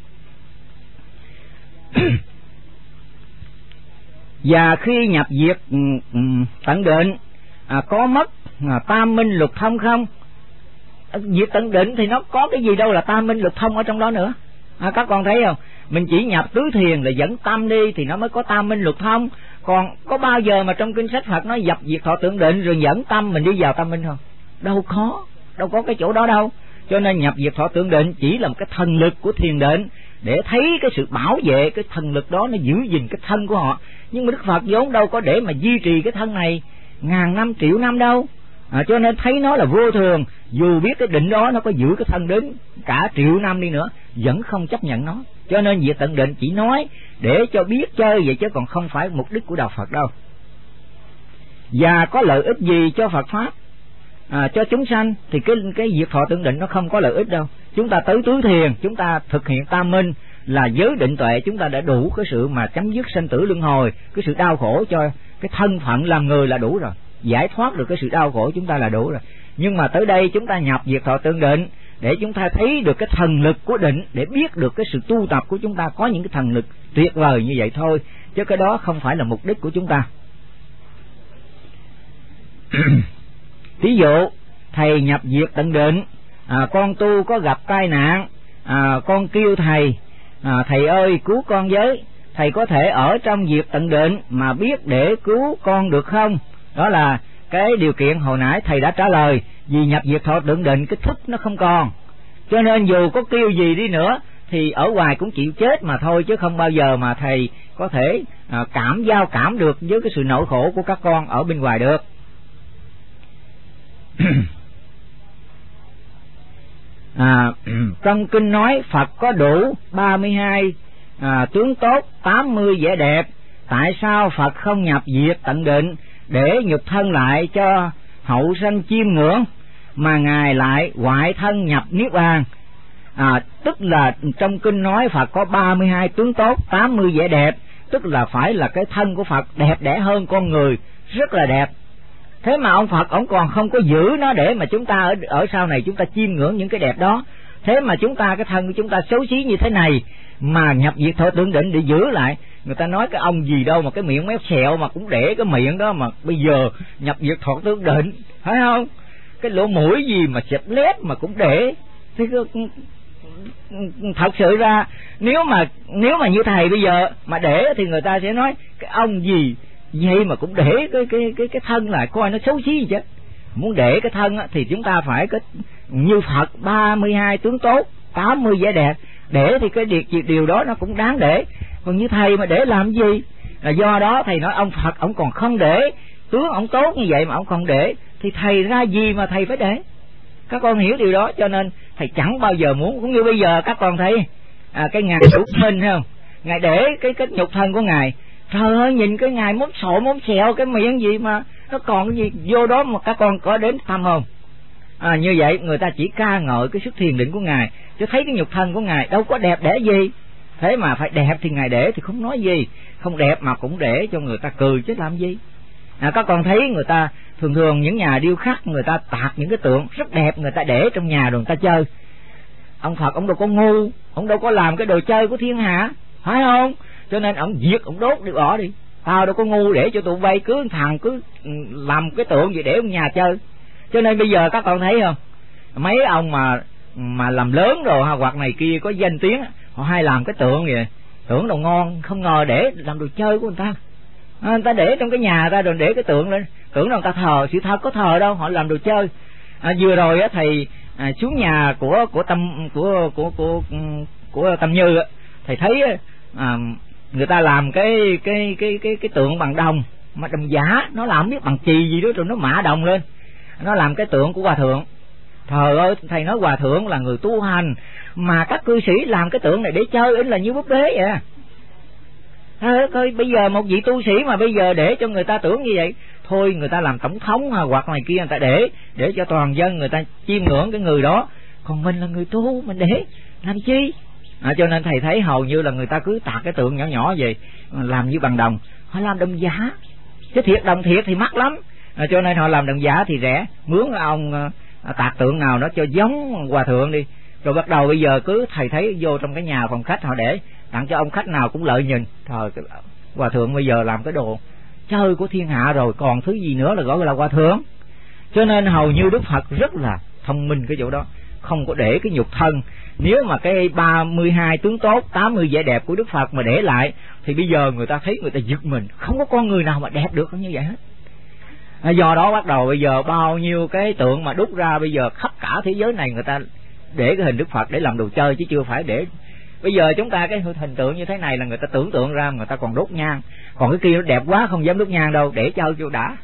Và khi nhập diệt tận định có mất tam minh lục thông không? Diệt tận định thì nó có cái gì đâu là tam minh lục thông ở trong đó nữa. Các con thấy không? Mình chỉ nhập tứ thiền là dẫn tâm đi thì nó mới có tam minh lục thông. Còn có bao giờ mà trong kinh sách Phật nói dập diệt thọ tưởng định rồi dẫn tâm mình đi vào tam minh không? Đâu có cái chỗ đó đâu. Cho nên nhập diệt thọ tưởng định chỉ là một cái thần lực của thiền định để thấy cái sự bảo vệ cái thần lực đó, nó giữ gìn cái thân của họ. Nhưng mà Đức Phật vốn đâu có để mà duy trì cái thân này ngàn năm triệu năm đâu. Cho nên thấy nó là vô thường, dù biết cái định đó nó có giữ cái thân đến cả triệu năm đi nữa vẫn không chấp nhận nó. Cho nên diệt tận định chỉ nói để cho biết chơi vậy chứ còn không phải mục đích của đạo Phật đâu. Và có lợi ích gì cho Phật pháp, cho chúng sanh thì cái diệt thọ tưởng định nó không có lợi ích đâu. Chúng ta tới tứ thiền, chúng ta thực hiện tam minh là giới định tuệ, chúng ta đã đủ cái sự mà chấm dứt sanh tử luân hồi, cái sự đau khổ cho cái thân phận làm người là đủ rồi, giải thoát được cái sự đau khổ chúng ta là đủ rồi. Nhưng mà tới đây chúng ta nhập diệt thọ tưởng định để chúng ta thấy được cái thần lực của định, để biết được cái sự tu tập của chúng ta có những cái thần lực tuyệt vời như vậy thôi, chứ cái đó không phải là mục đích của chúng ta. Ví dụ thầy nhập diệt tận định, con tu có gặp tai nạn, con kêu thầy, thầy ơi cứu con với. Thầy có thể ở trong diệt tận định mà biết để cứu con được không? Đó là cái điều kiện hồi nãy thầy đã trả lời. Vì nhập diệt thọ tưởng định cái thức nó không còn, cho nên dù có kêu gì đi nữa thì ở ngoài cũng chịu chết mà thôi, chứ không bao giờ mà thầy có thể giao cảm được với cái sự nỗi khổ của các con ở bên ngoài được. Trong kinh nói Phật có đủ 32 tướng tốt, 80 vẻ đẹp. Tại sao Phật không nhập diệt tận định để nhục thân lại cho hậu sanh chiêm ngưỡng, mà Ngài lại hoại thân nhập niết bàn? Tức là trong kinh nói Phật có 32 tướng tốt, 80 vẻ đẹp, tức là phải là cái thân của Phật đẹp đẽ hơn con người, rất là đẹp. Thế mà ông Phật ông còn không có giữ nó để mà chúng ta ở sau này chúng ta chiêm ngưỡng những cái đẹp đó. Thế mà chúng ta cái thân của chúng ta xấu xí như thế này mà nhập diệt thọ tưởng định để giữ lại. Người ta nói cái ông gì đâu mà cái miệng méo xẹo mà cũng để cái miệng đó, mà bây giờ nhập diệt thọ tưởng định, phải không? Cái lỗ mũi gì mà xẹp lép mà cũng để. Thế thật sự ra nếu mà như thầy bây giờ mà để thì người ta sẽ nói cái ông gì vậy mà cũng để cái thân lại coi nó xấu xí gì chứ. Muốn để cái thân thì chúng ta phải có như Phật 32 tướng tốt, 80 vẻ đẹp. Để thì cái điều đó nó cũng đáng để. Còn như thầy mà để làm gì? Là do đó thầy nói ông Phật ông còn không để, tướng ông tốt như vậy mà ông còn để thì thầy ra gì mà thầy phải để. Các con hiểu điều đó. Cho nên thầy chẳng bao giờ muốn. Cũng như bây giờ các con thấy cái ngài Chủ Minh thấy không, ngài để cái nhục thân của ngài, trời ơi nhìn cái ngài mốt sổ mốt sẹo, cái miệng gì mà nó còn cái gì vô đó mà các con có đến thăm không? Như vậy người ta chỉ ca ngợi cái sức thiền định của ngài, chứ thấy cái nhục thân của ngài đâu có đẹp đẽ gì. Thế mà phải đẹp thì ngài để thì không nói gì, không đẹp mà cũng để cho người ta cười chứ làm gì. Các con thấy người ta thường những nhà điêu khắc người ta tạc những cái tượng rất đẹp, người ta để trong nhà rồi người ta chơi. Ông Phật ông đâu có ngu, ông đâu có làm cái đồ chơi của thiên hạ, phải không? Cho nên ông diệt, ông đốt đi, bỏ đi. Tao đâu có ngu để cho tụi bay cứ thằng cứ làm cái tượng gì để ông nhà chơi. Cho nên bây giờ các con thấy không, mấy ông mà làm lớn rồi hoặc này kia có danh tiếng, họ hay làm cái tượng vậy, tượng đồ ngon, không ngờ để làm đồ chơi của người ta. Người ta để trong cái nhà ta rồi để cái tượng lên, tưởng đâu người ta thờ, sự thật có thờ đâu, họ làm đồ chơi. Vừa rồi á thầy xuống nhà của Tâm Như á, thầy thấy người ta làm cái tượng bằng đồng, mà đồng giả, nó làm biết bằng chì gì đó rồi nó mạ đồng lên, nó làm cái tượng của hòa thượng. Trời ơi, thầy nói hòa thượng là người tu hành, mà các cư sĩ làm cái tượng này để chơi ính là như búp bê vậy. Coi bây giờ một vị tu sĩ mà bây giờ để cho người ta tưởng như vậy, thôi người ta làm tổng thống hoặc này kia, người ta để cho toàn dân người ta chiêm ngưỡng cái người đó, còn mình là người tu mình để làm chi? Cho nên thầy thấy hầu như là người ta cứ tạc cái tượng nhỏ nhỏ vậy, làm như bằng đồng, họ làm đồng giả, chứ thiệt đồng thiệt thì mắc lắm. Cho nên họ làm đồng giả thì rẻ, mướn ông tạc tượng nào nó cho giống hòa thượng đi, rồi bắt đầu bây giờ cứ thầy thấy vô trong cái nhà phòng khách họ để tặng cho ông khách nào cũng lợi nhìn. Trời, cái hòa thượng bây giờ làm cái đồ chơi của thiên hạ rồi, còn thứ gì nữa là gọi là hòa thượng. Cho nên hầu như Đức Phật rất là thông minh cái chỗ đó, không có để cái nhục thân. Nếu mà cái 32 tướng tốt, 80 vẻ đẹp của Đức Phật mà để lại thì bây giờ người ta thấy người ta giật mình, không có con người nào mà đẹp được như vậy hết. Do đó bắt đầu bây giờ bao nhiêu cái tượng mà đúc ra, bây giờ khắp cả thế giới này người ta để cái hình Đức Phật để làm đồ chơi, chứ chưa phải để. Bây giờ chúng ta cái hình tượng như thế này là người ta tưởng tượng ra, người ta còn đốt nhang, còn cái kia nó đẹp quá không dám đốt nhang đâu, để chơi cho đã.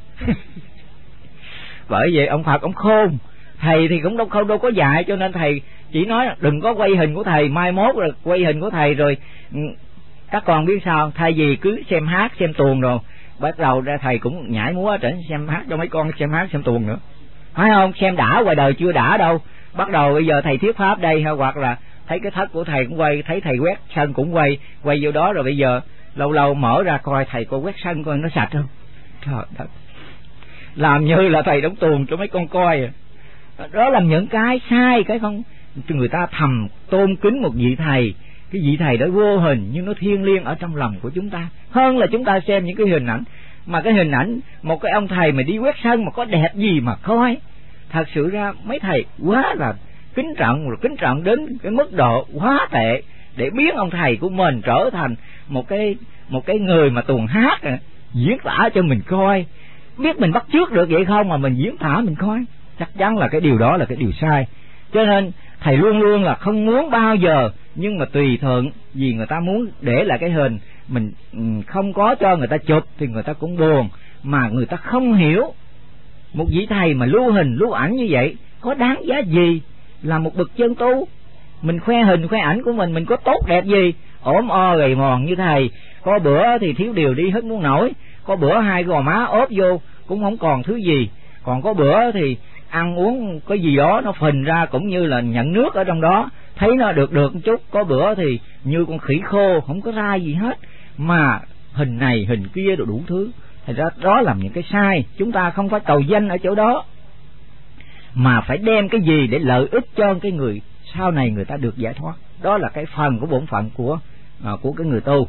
Bởi vậy ông Phật ông khôn, thầy thì cũng đâu có dạy, cho nên thầy chỉ nói đừng có quay hình của thầy, mai mốt rồi quay hình của thầy rồi các con biết sao, thay vì cứ xem hát xem tuồng rồi bắt đầu ra thầy cũng nhảy múa trở xem hát cho mấy con xem hát xem tuồng nữa, phải không? Xem đã, ngoài đời chưa đã đâu, bắt đầu bây giờ thầy thuyết pháp đây, hoặc là thấy cái thất của thầy cũng quay, thấy thầy quét sân cũng quay vô đó, rồi bây giờ lâu lâu mở ra coi thầy cô quét sân coi nó sạch không. Trời đất, làm như là thầy đóng tuồng cho mấy con coi. Đó là những cái sai, cái không người ta thầm tôn kính một vị thầy, cái vị thầy đó vô hình nhưng nó thiêng liêng ở trong lòng của chúng ta, hơn là chúng ta xem những cái hình ảnh. Mà cái hình ảnh một cái ông thầy mà đi quét sân mà có đẹp gì mà coi. Thật sự ra mấy thầy quá là kính trọng, rồi kính trọng đến cái mức độ quá tệ, để biến ông thầy của mình trở thành một cái người mà tuồng hát diễn tả cho mình coi. Biết mình bắt chước được vậy không mà mình diễn tả mình coi, chắc chắn là cái điều đó là cái điều sai. Cho nên thầy luôn luôn là không muốn bao giờ, nhưng mà tùy thuận, vì người ta muốn để lại cái hình, mình không có cho người ta chụp thì người ta cũng buồn. Mà người ta không hiểu một vị thầy mà lưu hình lưu ảnh như vậy có đáng giá gì, là một bậc chân tu. Mình khoe hình khoe ảnh của mình có tốt đẹp gì, ốm o gầy mòn như thầy, có bữa thì thiếu điều đi hết muốn nổi, có bữa hai gò má ốp vô cũng không còn thứ gì, còn có bữa thì ăn uống cái gì đó nó phình ra cũng như là nhận nước ở trong đó, thấy nó được một chút, có bữa thì như con khỉ khô không có ra gì hết, mà hình này hình kia đồ đủ thứ. Thật ra đó là những cái sai. Chúng ta không phải cầu danh ở chỗ đó, mà phải đem cái gì để lợi ích cho cái người sau này người ta được giải thoát. Đó là cái phần của bổn phận của cái người tu.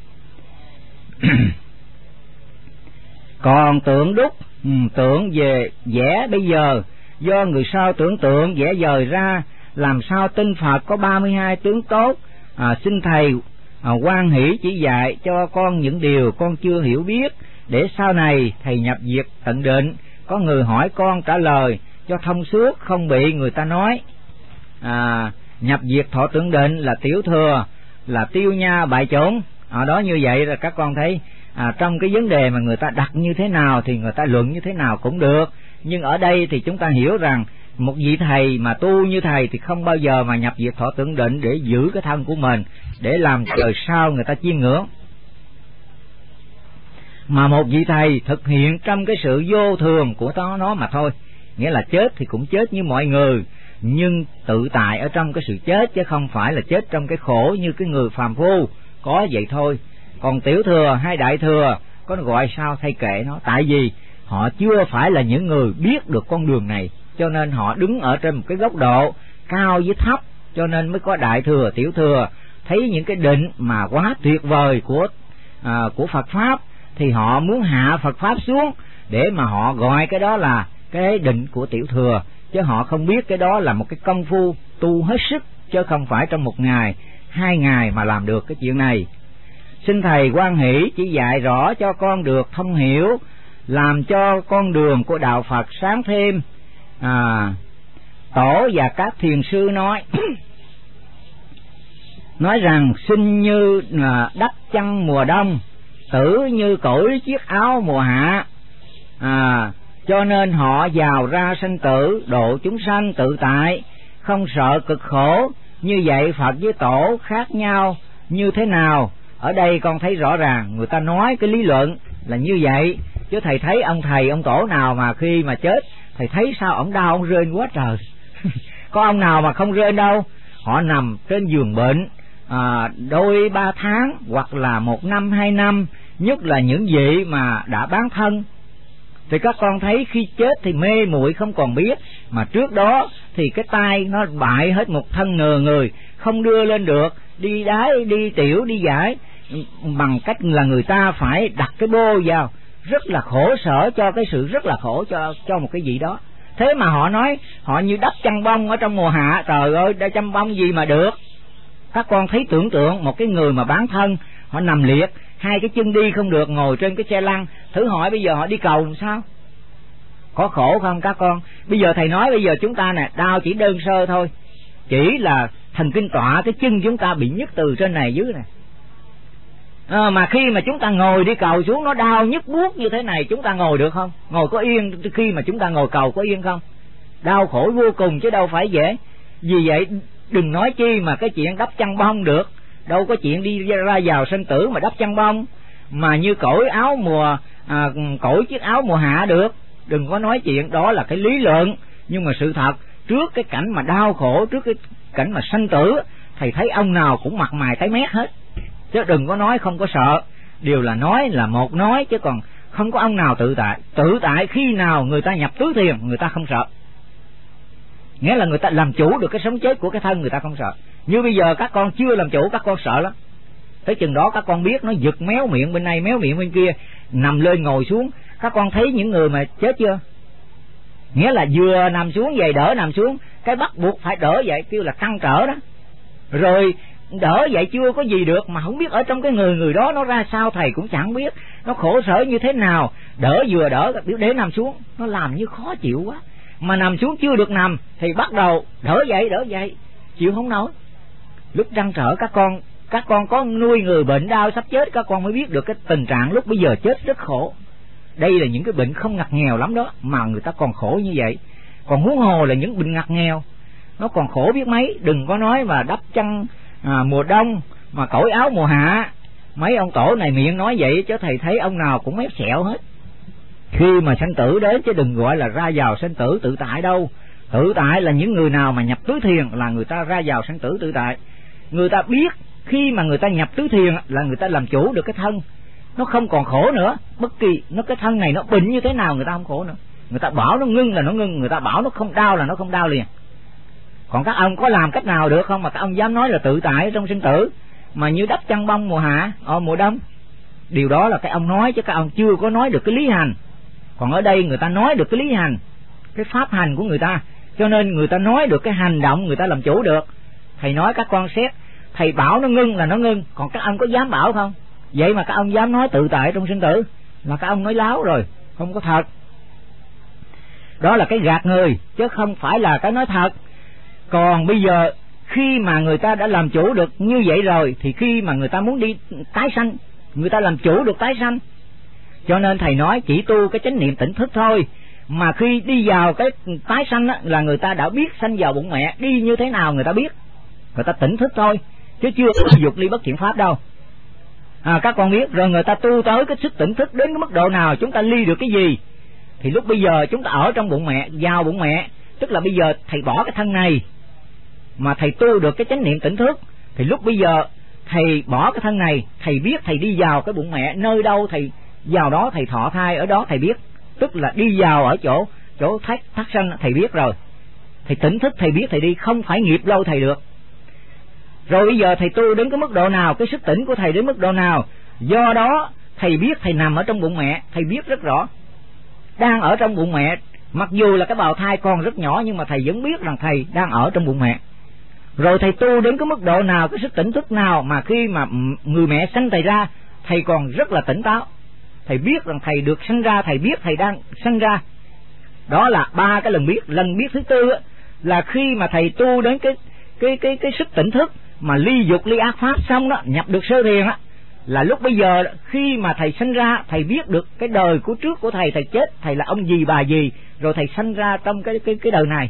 Còn tượng đúc, tượng về vẽ bây giờ do người sau tưởng tượng vẽ dời ra, làm sao tin Phật có 32 tướng tốt. Xin thầy hoan hỷ chỉ dạy cho con những điều con chưa hiểu biết, để sau này thầy nhập diệt tận định, có người hỏi con trả lời cho thông suốt, không bị người ta nói nhập diệt thọ tưởng định là tiểu thừa, là tiêu nha bại chủng. Đó như vậy là các con thấy trong cái vấn đề mà người ta đặt như thế nào thì người ta luận như thế nào cũng được. Nhưng ở đây thì chúng ta hiểu rằng Một vị thầy mà tu như thầy thì không bao giờ mà nhập diệt thọ tưởng định để giữ cái thân của mình, để làm đời sau người ta chiêm ngưỡng. Mà một vị thầy thực hiện trong cái sự vô thường của nó mà thôi. Nghĩa là chết thì cũng chết như mọi người, nhưng tự tại ở trong cái sự chết, chứ không phải là chết trong cái khổ như cái người phàm phu, có vậy thôi. Còn tiểu thừa hay đại thừa có gọi sao thay kệ nó, tại vì họ chưa phải là những người biết được con đường này, cho nên họ đứng ở trên một cái góc độ cao với thấp, cho nên mới có đại thừa, tiểu thừa. Thấy những cái định mà quá tuyệt vời của Phật Pháp thì họ muốn hạ Phật Pháp xuống để mà họ gọi cái đó là cái định của tiểu thừa, chứ họ không biết cái đó là một cái công phu tu hết sức, chứ không phải trong 1 ngày, 2 ngày mà làm được cái chuyện này. Xin Thầy hoan hỷ chỉ dạy rõ cho con được thông hiểu, làm cho con đường của đạo Phật sáng thêm. Tổ và các thiền sư nói rằng sinh như là đắp chăn mùa đông, tử như cởi chiếc áo mùa hạ. Cho nên họ vào ra sanh tử, độ chúng sanh tự tại, không sợ cực khổ. Như vậy Phật với Tổ khác nhau như thế nào? Ở đây con thấy rõ ràng người ta nói cái lý luận là như vậy, chứ thầy thấy ông thầy, ông Tổ nào mà khi mà chết thầy thấy sao ổng đau, ổng rên quá trời. Có ông nào mà không rên đâu. Họ nằm trên giường bệnh đôi 3 tháng hoặc là 1 năm 2 năm, nhất là những vị mà đã bán thân thì các con thấy khi chết thì mê muội không còn biết, mà trước đó thì cái tay nó bại hết một thân nửa người, không đưa lên được, đi đái, đi tiểu, đi giải, bằng cách là người ta phải đặt cái bô vào, rất là khổ sở, cho cái sự rất là khổ cho một cái gì đó. Thế mà họ nói họ như đắp chăn bông ở trong mùa hạ. Trời ơi, đã chăn bông gì mà được. Các con thấy tưởng tượng một cái người mà bán thân, họ nằm liệt, 2 cái chân đi không được, ngồi trên cái xe lăn, thử hỏi bây giờ họ đi cầu làm sao? Có khổ không các con? Bây giờ thầy nói bây giờ chúng ta nè, đau chỉ đơn sơ thôi, chỉ là thần kinh tọa, cái chân chúng ta bị nhức từ trên này dưới này. Mà khi mà chúng ta ngồi đi cầu xuống nó đau nhức buốt như thế này, chúng ta ngồi được không? Ngồi có yên, khi mà chúng ta ngồi cầu có yên không? Đau khổ vô cùng chứ đâu phải dễ. Vì vậy đừng nói chi mà cái chuyện đắp chăn bông được, đâu có chuyện đi ra vào sanh tử mà đắp chăn bông, mà như cởi chiếc áo mùa hạ được. Đừng có nói chuyện đó là cái lý luận, nhưng mà sự thật trước cái cảnh mà đau khổ, trước cái cảnh mà sanh tử, thầy thấy ông nào cũng mặt mày tái mét hết, chứ đừng có nói không có sợ. Điều là nói là một nói, chứ còn không có ông nào tự tại. Tự tại khi nào người ta nhập tứ thiền, người ta không sợ, nghĩa là người ta làm chủ được cái sống chết của cái thân, người ta không sợ. Như bây giờ các con chưa làm chủ, các con sợ lắm. Tới chừng đó các con biết nó giật méo miệng bên này, méo miệng bên kia, nằm lên ngồi xuống. Các con thấy những người mà chết chưa? Nghĩa là vừa nằm xuống vậy đỡ nằm xuống, cái bắt buộc phải đỡ vậy, kêu là trăn trở đó. Rồi đỡ vậy chưa có gì được, mà không biết ở trong cái người đó nó ra sao, thầy cũng chẳng biết nó khổ sở như thế nào. Đỡ vừa đỡ để nằm xuống, nó làm như khó chịu quá. Mà nằm xuống chưa được nằm thì bắt đầu đỡ vậy, chịu không nổi. Lúc trăn trở các con có nuôi người bệnh đau sắp chết, các con mới biết được cái tình trạng lúc bây giờ chết rất khổ. Đây là những cái bệnh không ngặt nghèo lắm đó, mà người ta còn khổ như vậy. Còn huống hồ là những bệnh ngặt nghèo, nó còn khổ biết mấy. Đừng có nói mà đắp chăn mùa đông mà cởi áo mùa hạ. Mấy ông Tổ này miệng nói vậy, chứ thầy thấy ông nào cũng mép sẹo hết. Khi mà sanh tử đến, chứ đừng gọi là ra vào sanh tử tự tại đâu. Tự tại là những người nào mà nhập tứ thiền là người ta ra vào sanh tử tự tại. Người ta biết khi mà người ta nhập tứ thiền là người ta làm chủ được cái thân, nó không còn khổ nữa. Bất kỳ cái thân này nó bệnh như thế nào người ta không khổ nữa. Người ta bảo nó ngưng là nó ngưng, người ta bảo nó không đau là nó không đau liền. Còn các ông có làm cách nào được không mà các ông dám nói là tự tại trong sinh tử, mà như đắp chăn bông mùa hạ, mùa đông? Điều đó là cái ông nói, chứ các ông chưa có nói được cái lý hành. Còn ở đây người ta nói được cái lý hành, cái pháp hành của người ta, cho nên người ta nói được cái hành động, người ta làm chủ được. Thầy nói các con xét, thầy bảo nó ngưng là nó ngưng, còn các ông có dám bảo không? Vậy mà các ông dám nói tự tại trong sinh tử là các ông nói láo rồi, không có thật. Đó là cái gạt người, chứ không phải là cái nói thật. Còn bây giờ khi mà người ta đã làm chủ được như vậy rồi, thì khi mà người ta muốn đi tái sanh, người ta làm chủ được tái sanh. Cho nên thầy nói chỉ tu cái chánh niệm tỉnh thức thôi, mà khi đi vào cái tái sanh á, là người ta đã biết sanh vào bụng mẹ, đi như thế nào người ta biết, người ta tỉnh thức thôi, chứ chưa dục ly bất thiện pháp đâu. Các con biết rồi, người ta tu tới cái sức tỉnh thức đến cái mức độ nào, chúng ta ly được cái gì, thì lúc bây giờ chúng ta ở trong bụng mẹ, vào bụng mẹ, tức là bây giờ thầy bỏ cái thân này mà thầy tu được cái chánh niệm tỉnh thức, thì lúc bây giờ thầy bỏ cái thân này, thầy biết thầy đi vào cái bụng mẹ, nơi đâu thầy vào đó thầy thọ thai, ở đó thầy biết, tức là đi vào ở chỗ thác sanh thầy biết rồi, thầy tỉnh thức thầy biết thầy đi, không phải nghiệp lâu thầy được. Rồi bây giờ thầy tu đến cái mức độ nào, cái sức tỉnh của thầy đến mức độ nào, do đó thầy biết thầy nằm ở trong bụng mẹ, thầy biết rất rõ đang ở trong bụng mẹ, mặc dù là cái bào thai còn rất nhỏ nhưng mà thầy vẫn biết rằng thầy đang ở trong bụng mẹ. Rồi thầy tu đến cái mức độ nào, cái sức tỉnh thức nào mà khi mà người mẹ sanh thầy ra, thầy còn rất là tỉnh táo, thầy biết rằng thầy được sanh ra, thầy biết thầy đang sanh ra. Đó là 3 cái lần biết. Lần biết thứ tư là khi mà thầy tu đến cái sức tỉnh thức mà ly dục ly ác pháp xong đó, nhập được sơ thiền á, là lúc bây giờ khi mà thầy sanh ra, thầy biết được cái đời của trước của thầy chết, thầy là ông gì bà gì, rồi thầy sanh ra trong cái đời này.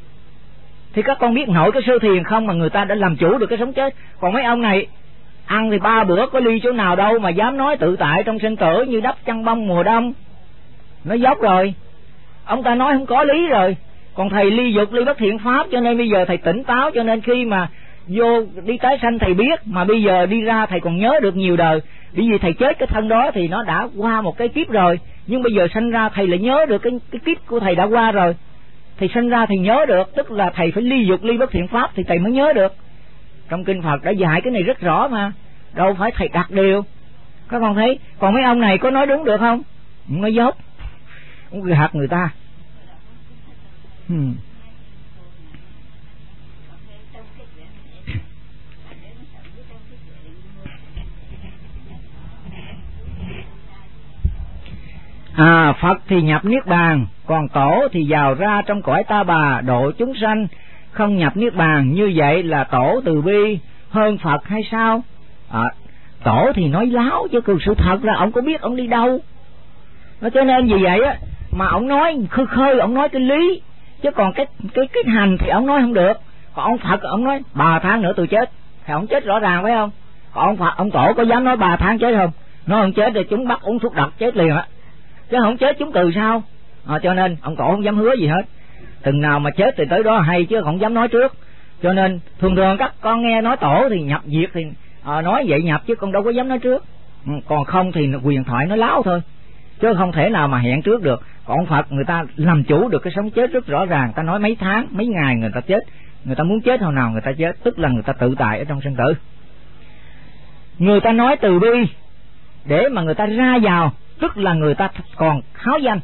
Thì các con biết nổi cái sơ thiền không mà người ta đã làm chủ được cái sống chết. Còn mấy ông này ăn thì 3 bữa có ly chỗ nào đâu mà dám nói tự tại trong sinh tử như đắp chăn bông mùa đông. Nó dốc rồi, ông ta nói không có lý rồi. Còn thầy ly dục ly bất thiện pháp, cho nên bây giờ thầy tỉnh táo, cho nên khi mà vô đi tái sanh thầy biết, mà bây giờ đi ra thầy còn nhớ được nhiều đời. Bởi vì thầy chết cái thân đó thì nó đã qua một cái kiếp rồi, nhưng bây giờ sanh ra thầy lại nhớ được cái kiếp của thầy đã qua rồi. Thầy sanh ra thì nhớ được, tức là thầy phải ly dục ly bất thiện pháp thì thầy mới nhớ được. Trong kinh Phật đã dạy cái này rất rõ mà, đâu phải thầy đặt điều. Các con thấy, còn mấy ông này có nói đúng được không? Nói dốt, không gạt người ta. Phật thì nhập niết bàn, còn tổ thì vào ra trong cõi ta bà độ chúng sanh, không nhập niết bàn. Như vậy là tổ từ bi hơn Phật hay sao? Tổ thì nói láo chứ cứ sự thật là ông có biết ông đi đâu. Cho nên vì vậy á mà ông nói khơi khơi, ông nói cái lý, chứ còn cái hành thì ông nói không được. Còn ông Phật ông nói 3 tháng nữa tôi chết, thì ông chết rõ ràng phải không? Còn ông Phật, ông tổ có dám nói 3 tháng chết không? Nói ông chết thì chúng bắt uống thuốc độc chết liền á, chứ không chết chúng từ sao. Cho nên ông tổ không dám hứa gì hết, từng nào mà chết thì tới đó hay, chứ không dám nói trước. Cho nên thường các con nghe nói tổ thì nhập diệt thì nói vậy nhập, chứ con đâu có dám nói trước. Còn không thì quyền thoại nói láo thôi, chứ không thể nào mà hẹn trước được. Còn Phật người ta làm chủ được cái sống chết rất rõ ràng, ta nói mấy tháng mấy ngày người ta chết, người ta muốn chết hồi nào người ta chết, tức là người ta tự tại ở trong sinh tử. Người ta nói từ bi để mà người ta ra vào, tức là người ta còn háo danh,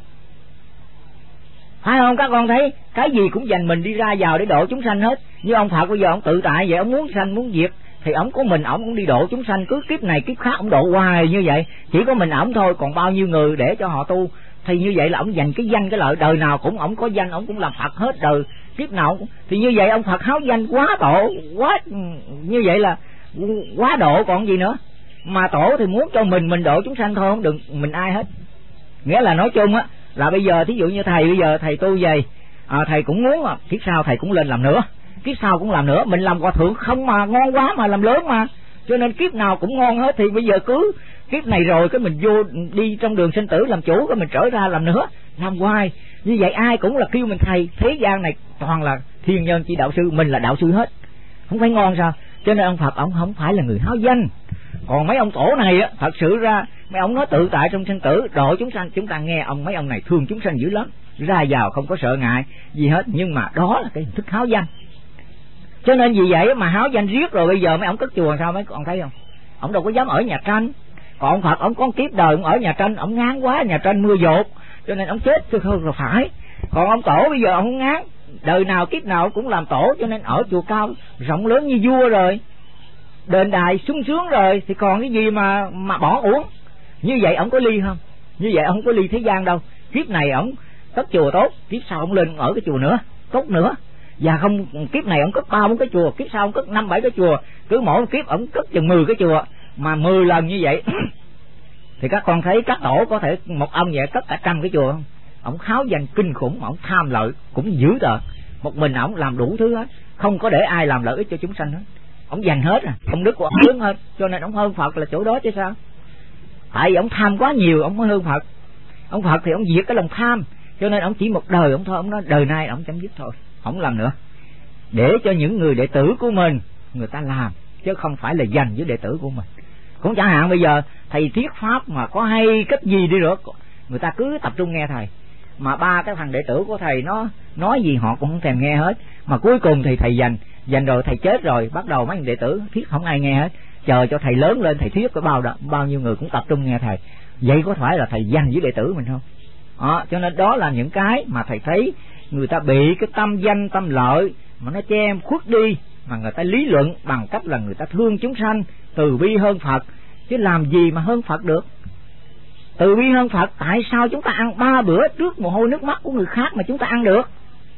phải không? Các con thấy cái gì cũng dành mình đi ra vào để độ chúng sanh hết. Như ông Phật bây giờ ông tự tại vậy, ông muốn sanh muốn diệt thì ông có mình ông cũng đi độ chúng sanh, cứ kiếp này kiếp khác ông độ hoài như vậy, chỉ có mình ổng thôi, còn bao nhiêu người để cho họ tu. Thì như vậy là ông dành cái danh cái lợi, đời nào cũng ổng có danh, ổng cũng làm Phật hết đời, kiếp nào cũng. Thì như vậy ông Phật háo danh quá độ, quá như vậy là quá độ còn gì nữa. Mà tổ thì muốn cho mình độ chúng sanh thôi, không đừng mình ai hết. Nghĩa là nói chung á là bây giờ thí dụ như thầy bây giờ thầy tu về, thầy cũng muốn kiếp sau thầy cũng lên làm nữa, kiếp sau cũng làm nữa. Mình làm hòa thượng không mà ngon quá mà làm lớn mà, cho nên kiếp nào cũng ngon hết. Thì bây giờ cứ kiếp này rồi cái mình vô đi trong đường sinh tử làm chủ, cái mình trở ra làm nữa, làm hoài như vậy ai cũng là kêu mình thầy. Thế gian này toàn là thiên nhân chỉ đạo sư, mình là đạo sư hết, không phải ngon sao? Cho nên ông Phật ông không phải là người háo danh. Còn mấy ông tổ này á, thật sự ra mấy ông nói tự tại trong sinh tử độ chúng sanh, chúng ta nghe mấy ông này thương chúng sanh dữ lắm, ra vào không có sợ ngại gì hết, nhưng mà đó là cái hình thức háo danh. Cho nên vì vậy mà háo danh riết rồi bây giờ mấy ông cất chùa sao mấy con thấy không? Ông đâu có dám ở nhà tranh. Còn ông Phật ông có kiếp đời ông ở nhà tranh, ông ngán quá, nhà tranh mưa dột, cho nên ông chết chứ không là phải. Còn ông tổ bây giờ ông không ngán, đời nào kiếp nào cũng làm tổ, cho nên ở chùa cao rộng lớn như vua rồi, đền đài sung sướng rồi, thì còn cái gì mà bỏ uổng. Như vậy ông có ly không? Như vậy ông có ly thế gian đâu. Kiếp này ông cất chùa tốt, kiếp sau ông lên ở cái chùa nữa tốt nữa. Và không, kiếp này ông cất 3-4 cái chùa, kiếp sau ông cất 5-7 cái chùa, cứ mỗi kiếp ông cất chừng 10 cái chùa, mà 10 lần như vậy thì các con thấy các tổ có thể một ông vậy cất cả 100 cái chùa không? ổng háo danh kinh khủng, ổng tham lợi cũng dữ tợn. Một mình ổng làm đủ thứ hết, không có để ai làm lợi ích cho chúng sanh hết. Ổng dành hết à, công đức của ổng lớn hết, cho nên ổng hơn Phật là chỗ đó chứ sao. Tại vì ổng tham quá nhiều, ổng mới hơn Phật. Ông Phật thì ổng diệt cái lòng tham, cho nên ổng chỉ một đời ổng thôi, ổng nói đời nay ổng chấm dứt thôi, ổng làm nữa, để cho những người đệ tử của mình người ta làm, chứ không phải là dành với đệ tử của mình. Cũng chẳng hạn bây giờ thầy thuyết pháp mà có hay cách gì đi được, người ta cứ tập trung nghe thầy, mà ba cái thằng đệ tử của thầy nó nói gì họ cũng không thèm nghe hết, mà cuối cùng thì thầy dành rồi, thầy chết rồi, bắt đầu mấy đệ tử thuyết không ai nghe hết, chờ cho thầy lớn lên thầy thuyết có bao nhiêu người cũng tập trung nghe thầy. Vậy có phải là thầy dành với đệ tử mình không? Cho nên đó là những cái mà thầy thấy người ta bị cái tâm danh tâm lợi mà nó che khuất đi, mà người ta lý luận bằng cách là người ta thương chúng sanh, từ bi hơn Phật, chứ làm gì mà hơn Phật được. Từ bi hơn Phật, tại sao chúng ta ăn 3 bữa trước mồ hôi nước mắt của người khác mà chúng ta ăn được?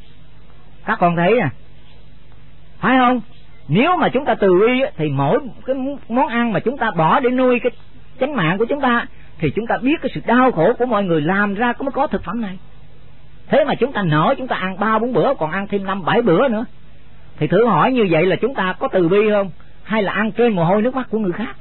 Các con thấy à, phải không? Nếu mà chúng ta từ bi thì mỗi cái món ăn mà chúng ta bỏ để nuôi cái chánh mạng của chúng ta, thì chúng ta biết cái sự đau khổ của mọi người làm ra mới có thực phẩm này. Thế mà chúng ta nỡ chúng ta ăn 3-4 bữa, còn ăn thêm 5-7 bữa nữa, thì thử hỏi như vậy là chúng ta có từ bi không? Hay là ăn trên mồ hôi nước mắt của người khác?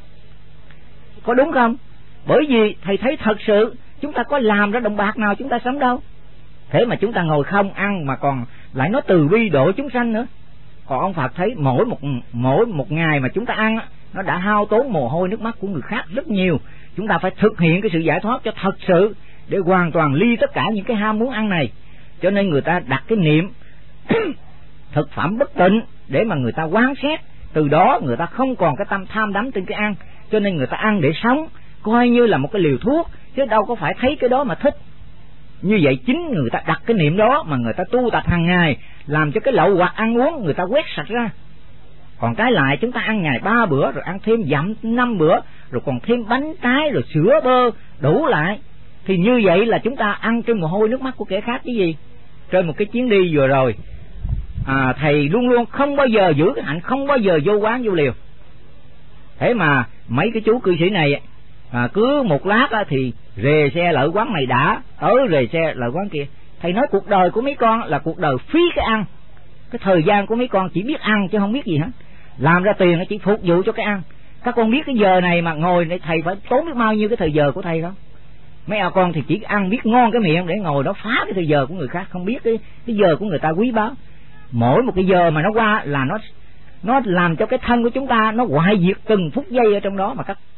Có đúng không? Bởi vì thầy thấy thật sự chúng ta có làm ra đồng bạc nào chúng ta sống đâu. Thế mà chúng ta ngồi không ăn mà còn lại nói từ bi độ chúng sanh nữa. Còn ông Phật thấy mỗi một ngày mà chúng ta ăn, nó đã hao tốn mồ hôi nước mắt của người khác rất nhiều. Chúng ta phải thực hiện cái sự giải thoát cho thật sự, để hoàn toàn ly tất cả những cái ham muốn ăn này. Cho nên người ta đặt cái niệm thực phẩm bất tịnh để mà người ta quán xét, từ đó người ta không còn cái tâm tham đắm trên cái ăn, cho nên người ta ăn để sống, coi như là một cái liều thuốc, chứ đâu có phải thấy cái đó mà thích. Như vậy chính người ta đặt cái niệm đó mà người ta tu tập hàng ngày, làm cho cái lậu hoặc ăn uống người ta quét sạch ra. Còn cái lại chúng ta ăn ngày 3 bữa, rồi ăn thêm dặm 5 bữa, rồi còn thêm bánh trái, rồi sữa bơ đủ lại, thì như vậy là chúng ta ăn trên mồ hôi nước mắt của kẻ khác chứ gì. Trên một cái chuyến đi vừa rồi, thầy luôn luôn không bao giờ giữ cái hạnh, không bao giờ vô quán vô liều. Thế mà mấy cái chú cư sĩ này cứ một lát thì rề xe lợi quán này đã, tới rề xe lợi quán kia. Thầy nói cuộc đời của mấy con là cuộc đời phí cái ăn. Cái thời gian của mấy con chỉ biết ăn chứ không biết gì hết. Làm ra tiền nó chỉ phục vụ cho cái ăn. Các con biết cái giờ này mà ngồi để thầy phải tốn biết bao nhiêu cái thời giờ của thầy không? Mấy con thì chỉ ăn biết ngon cái miệng để ngồi đó phá cái thời giờ của người khác, không biết cái giờ của người ta quý báu. Mỗi một cái giờ mà nó qua là nó làm cho cái thân của chúng ta nó hoại diệt từng phút giây ở trong đó mà các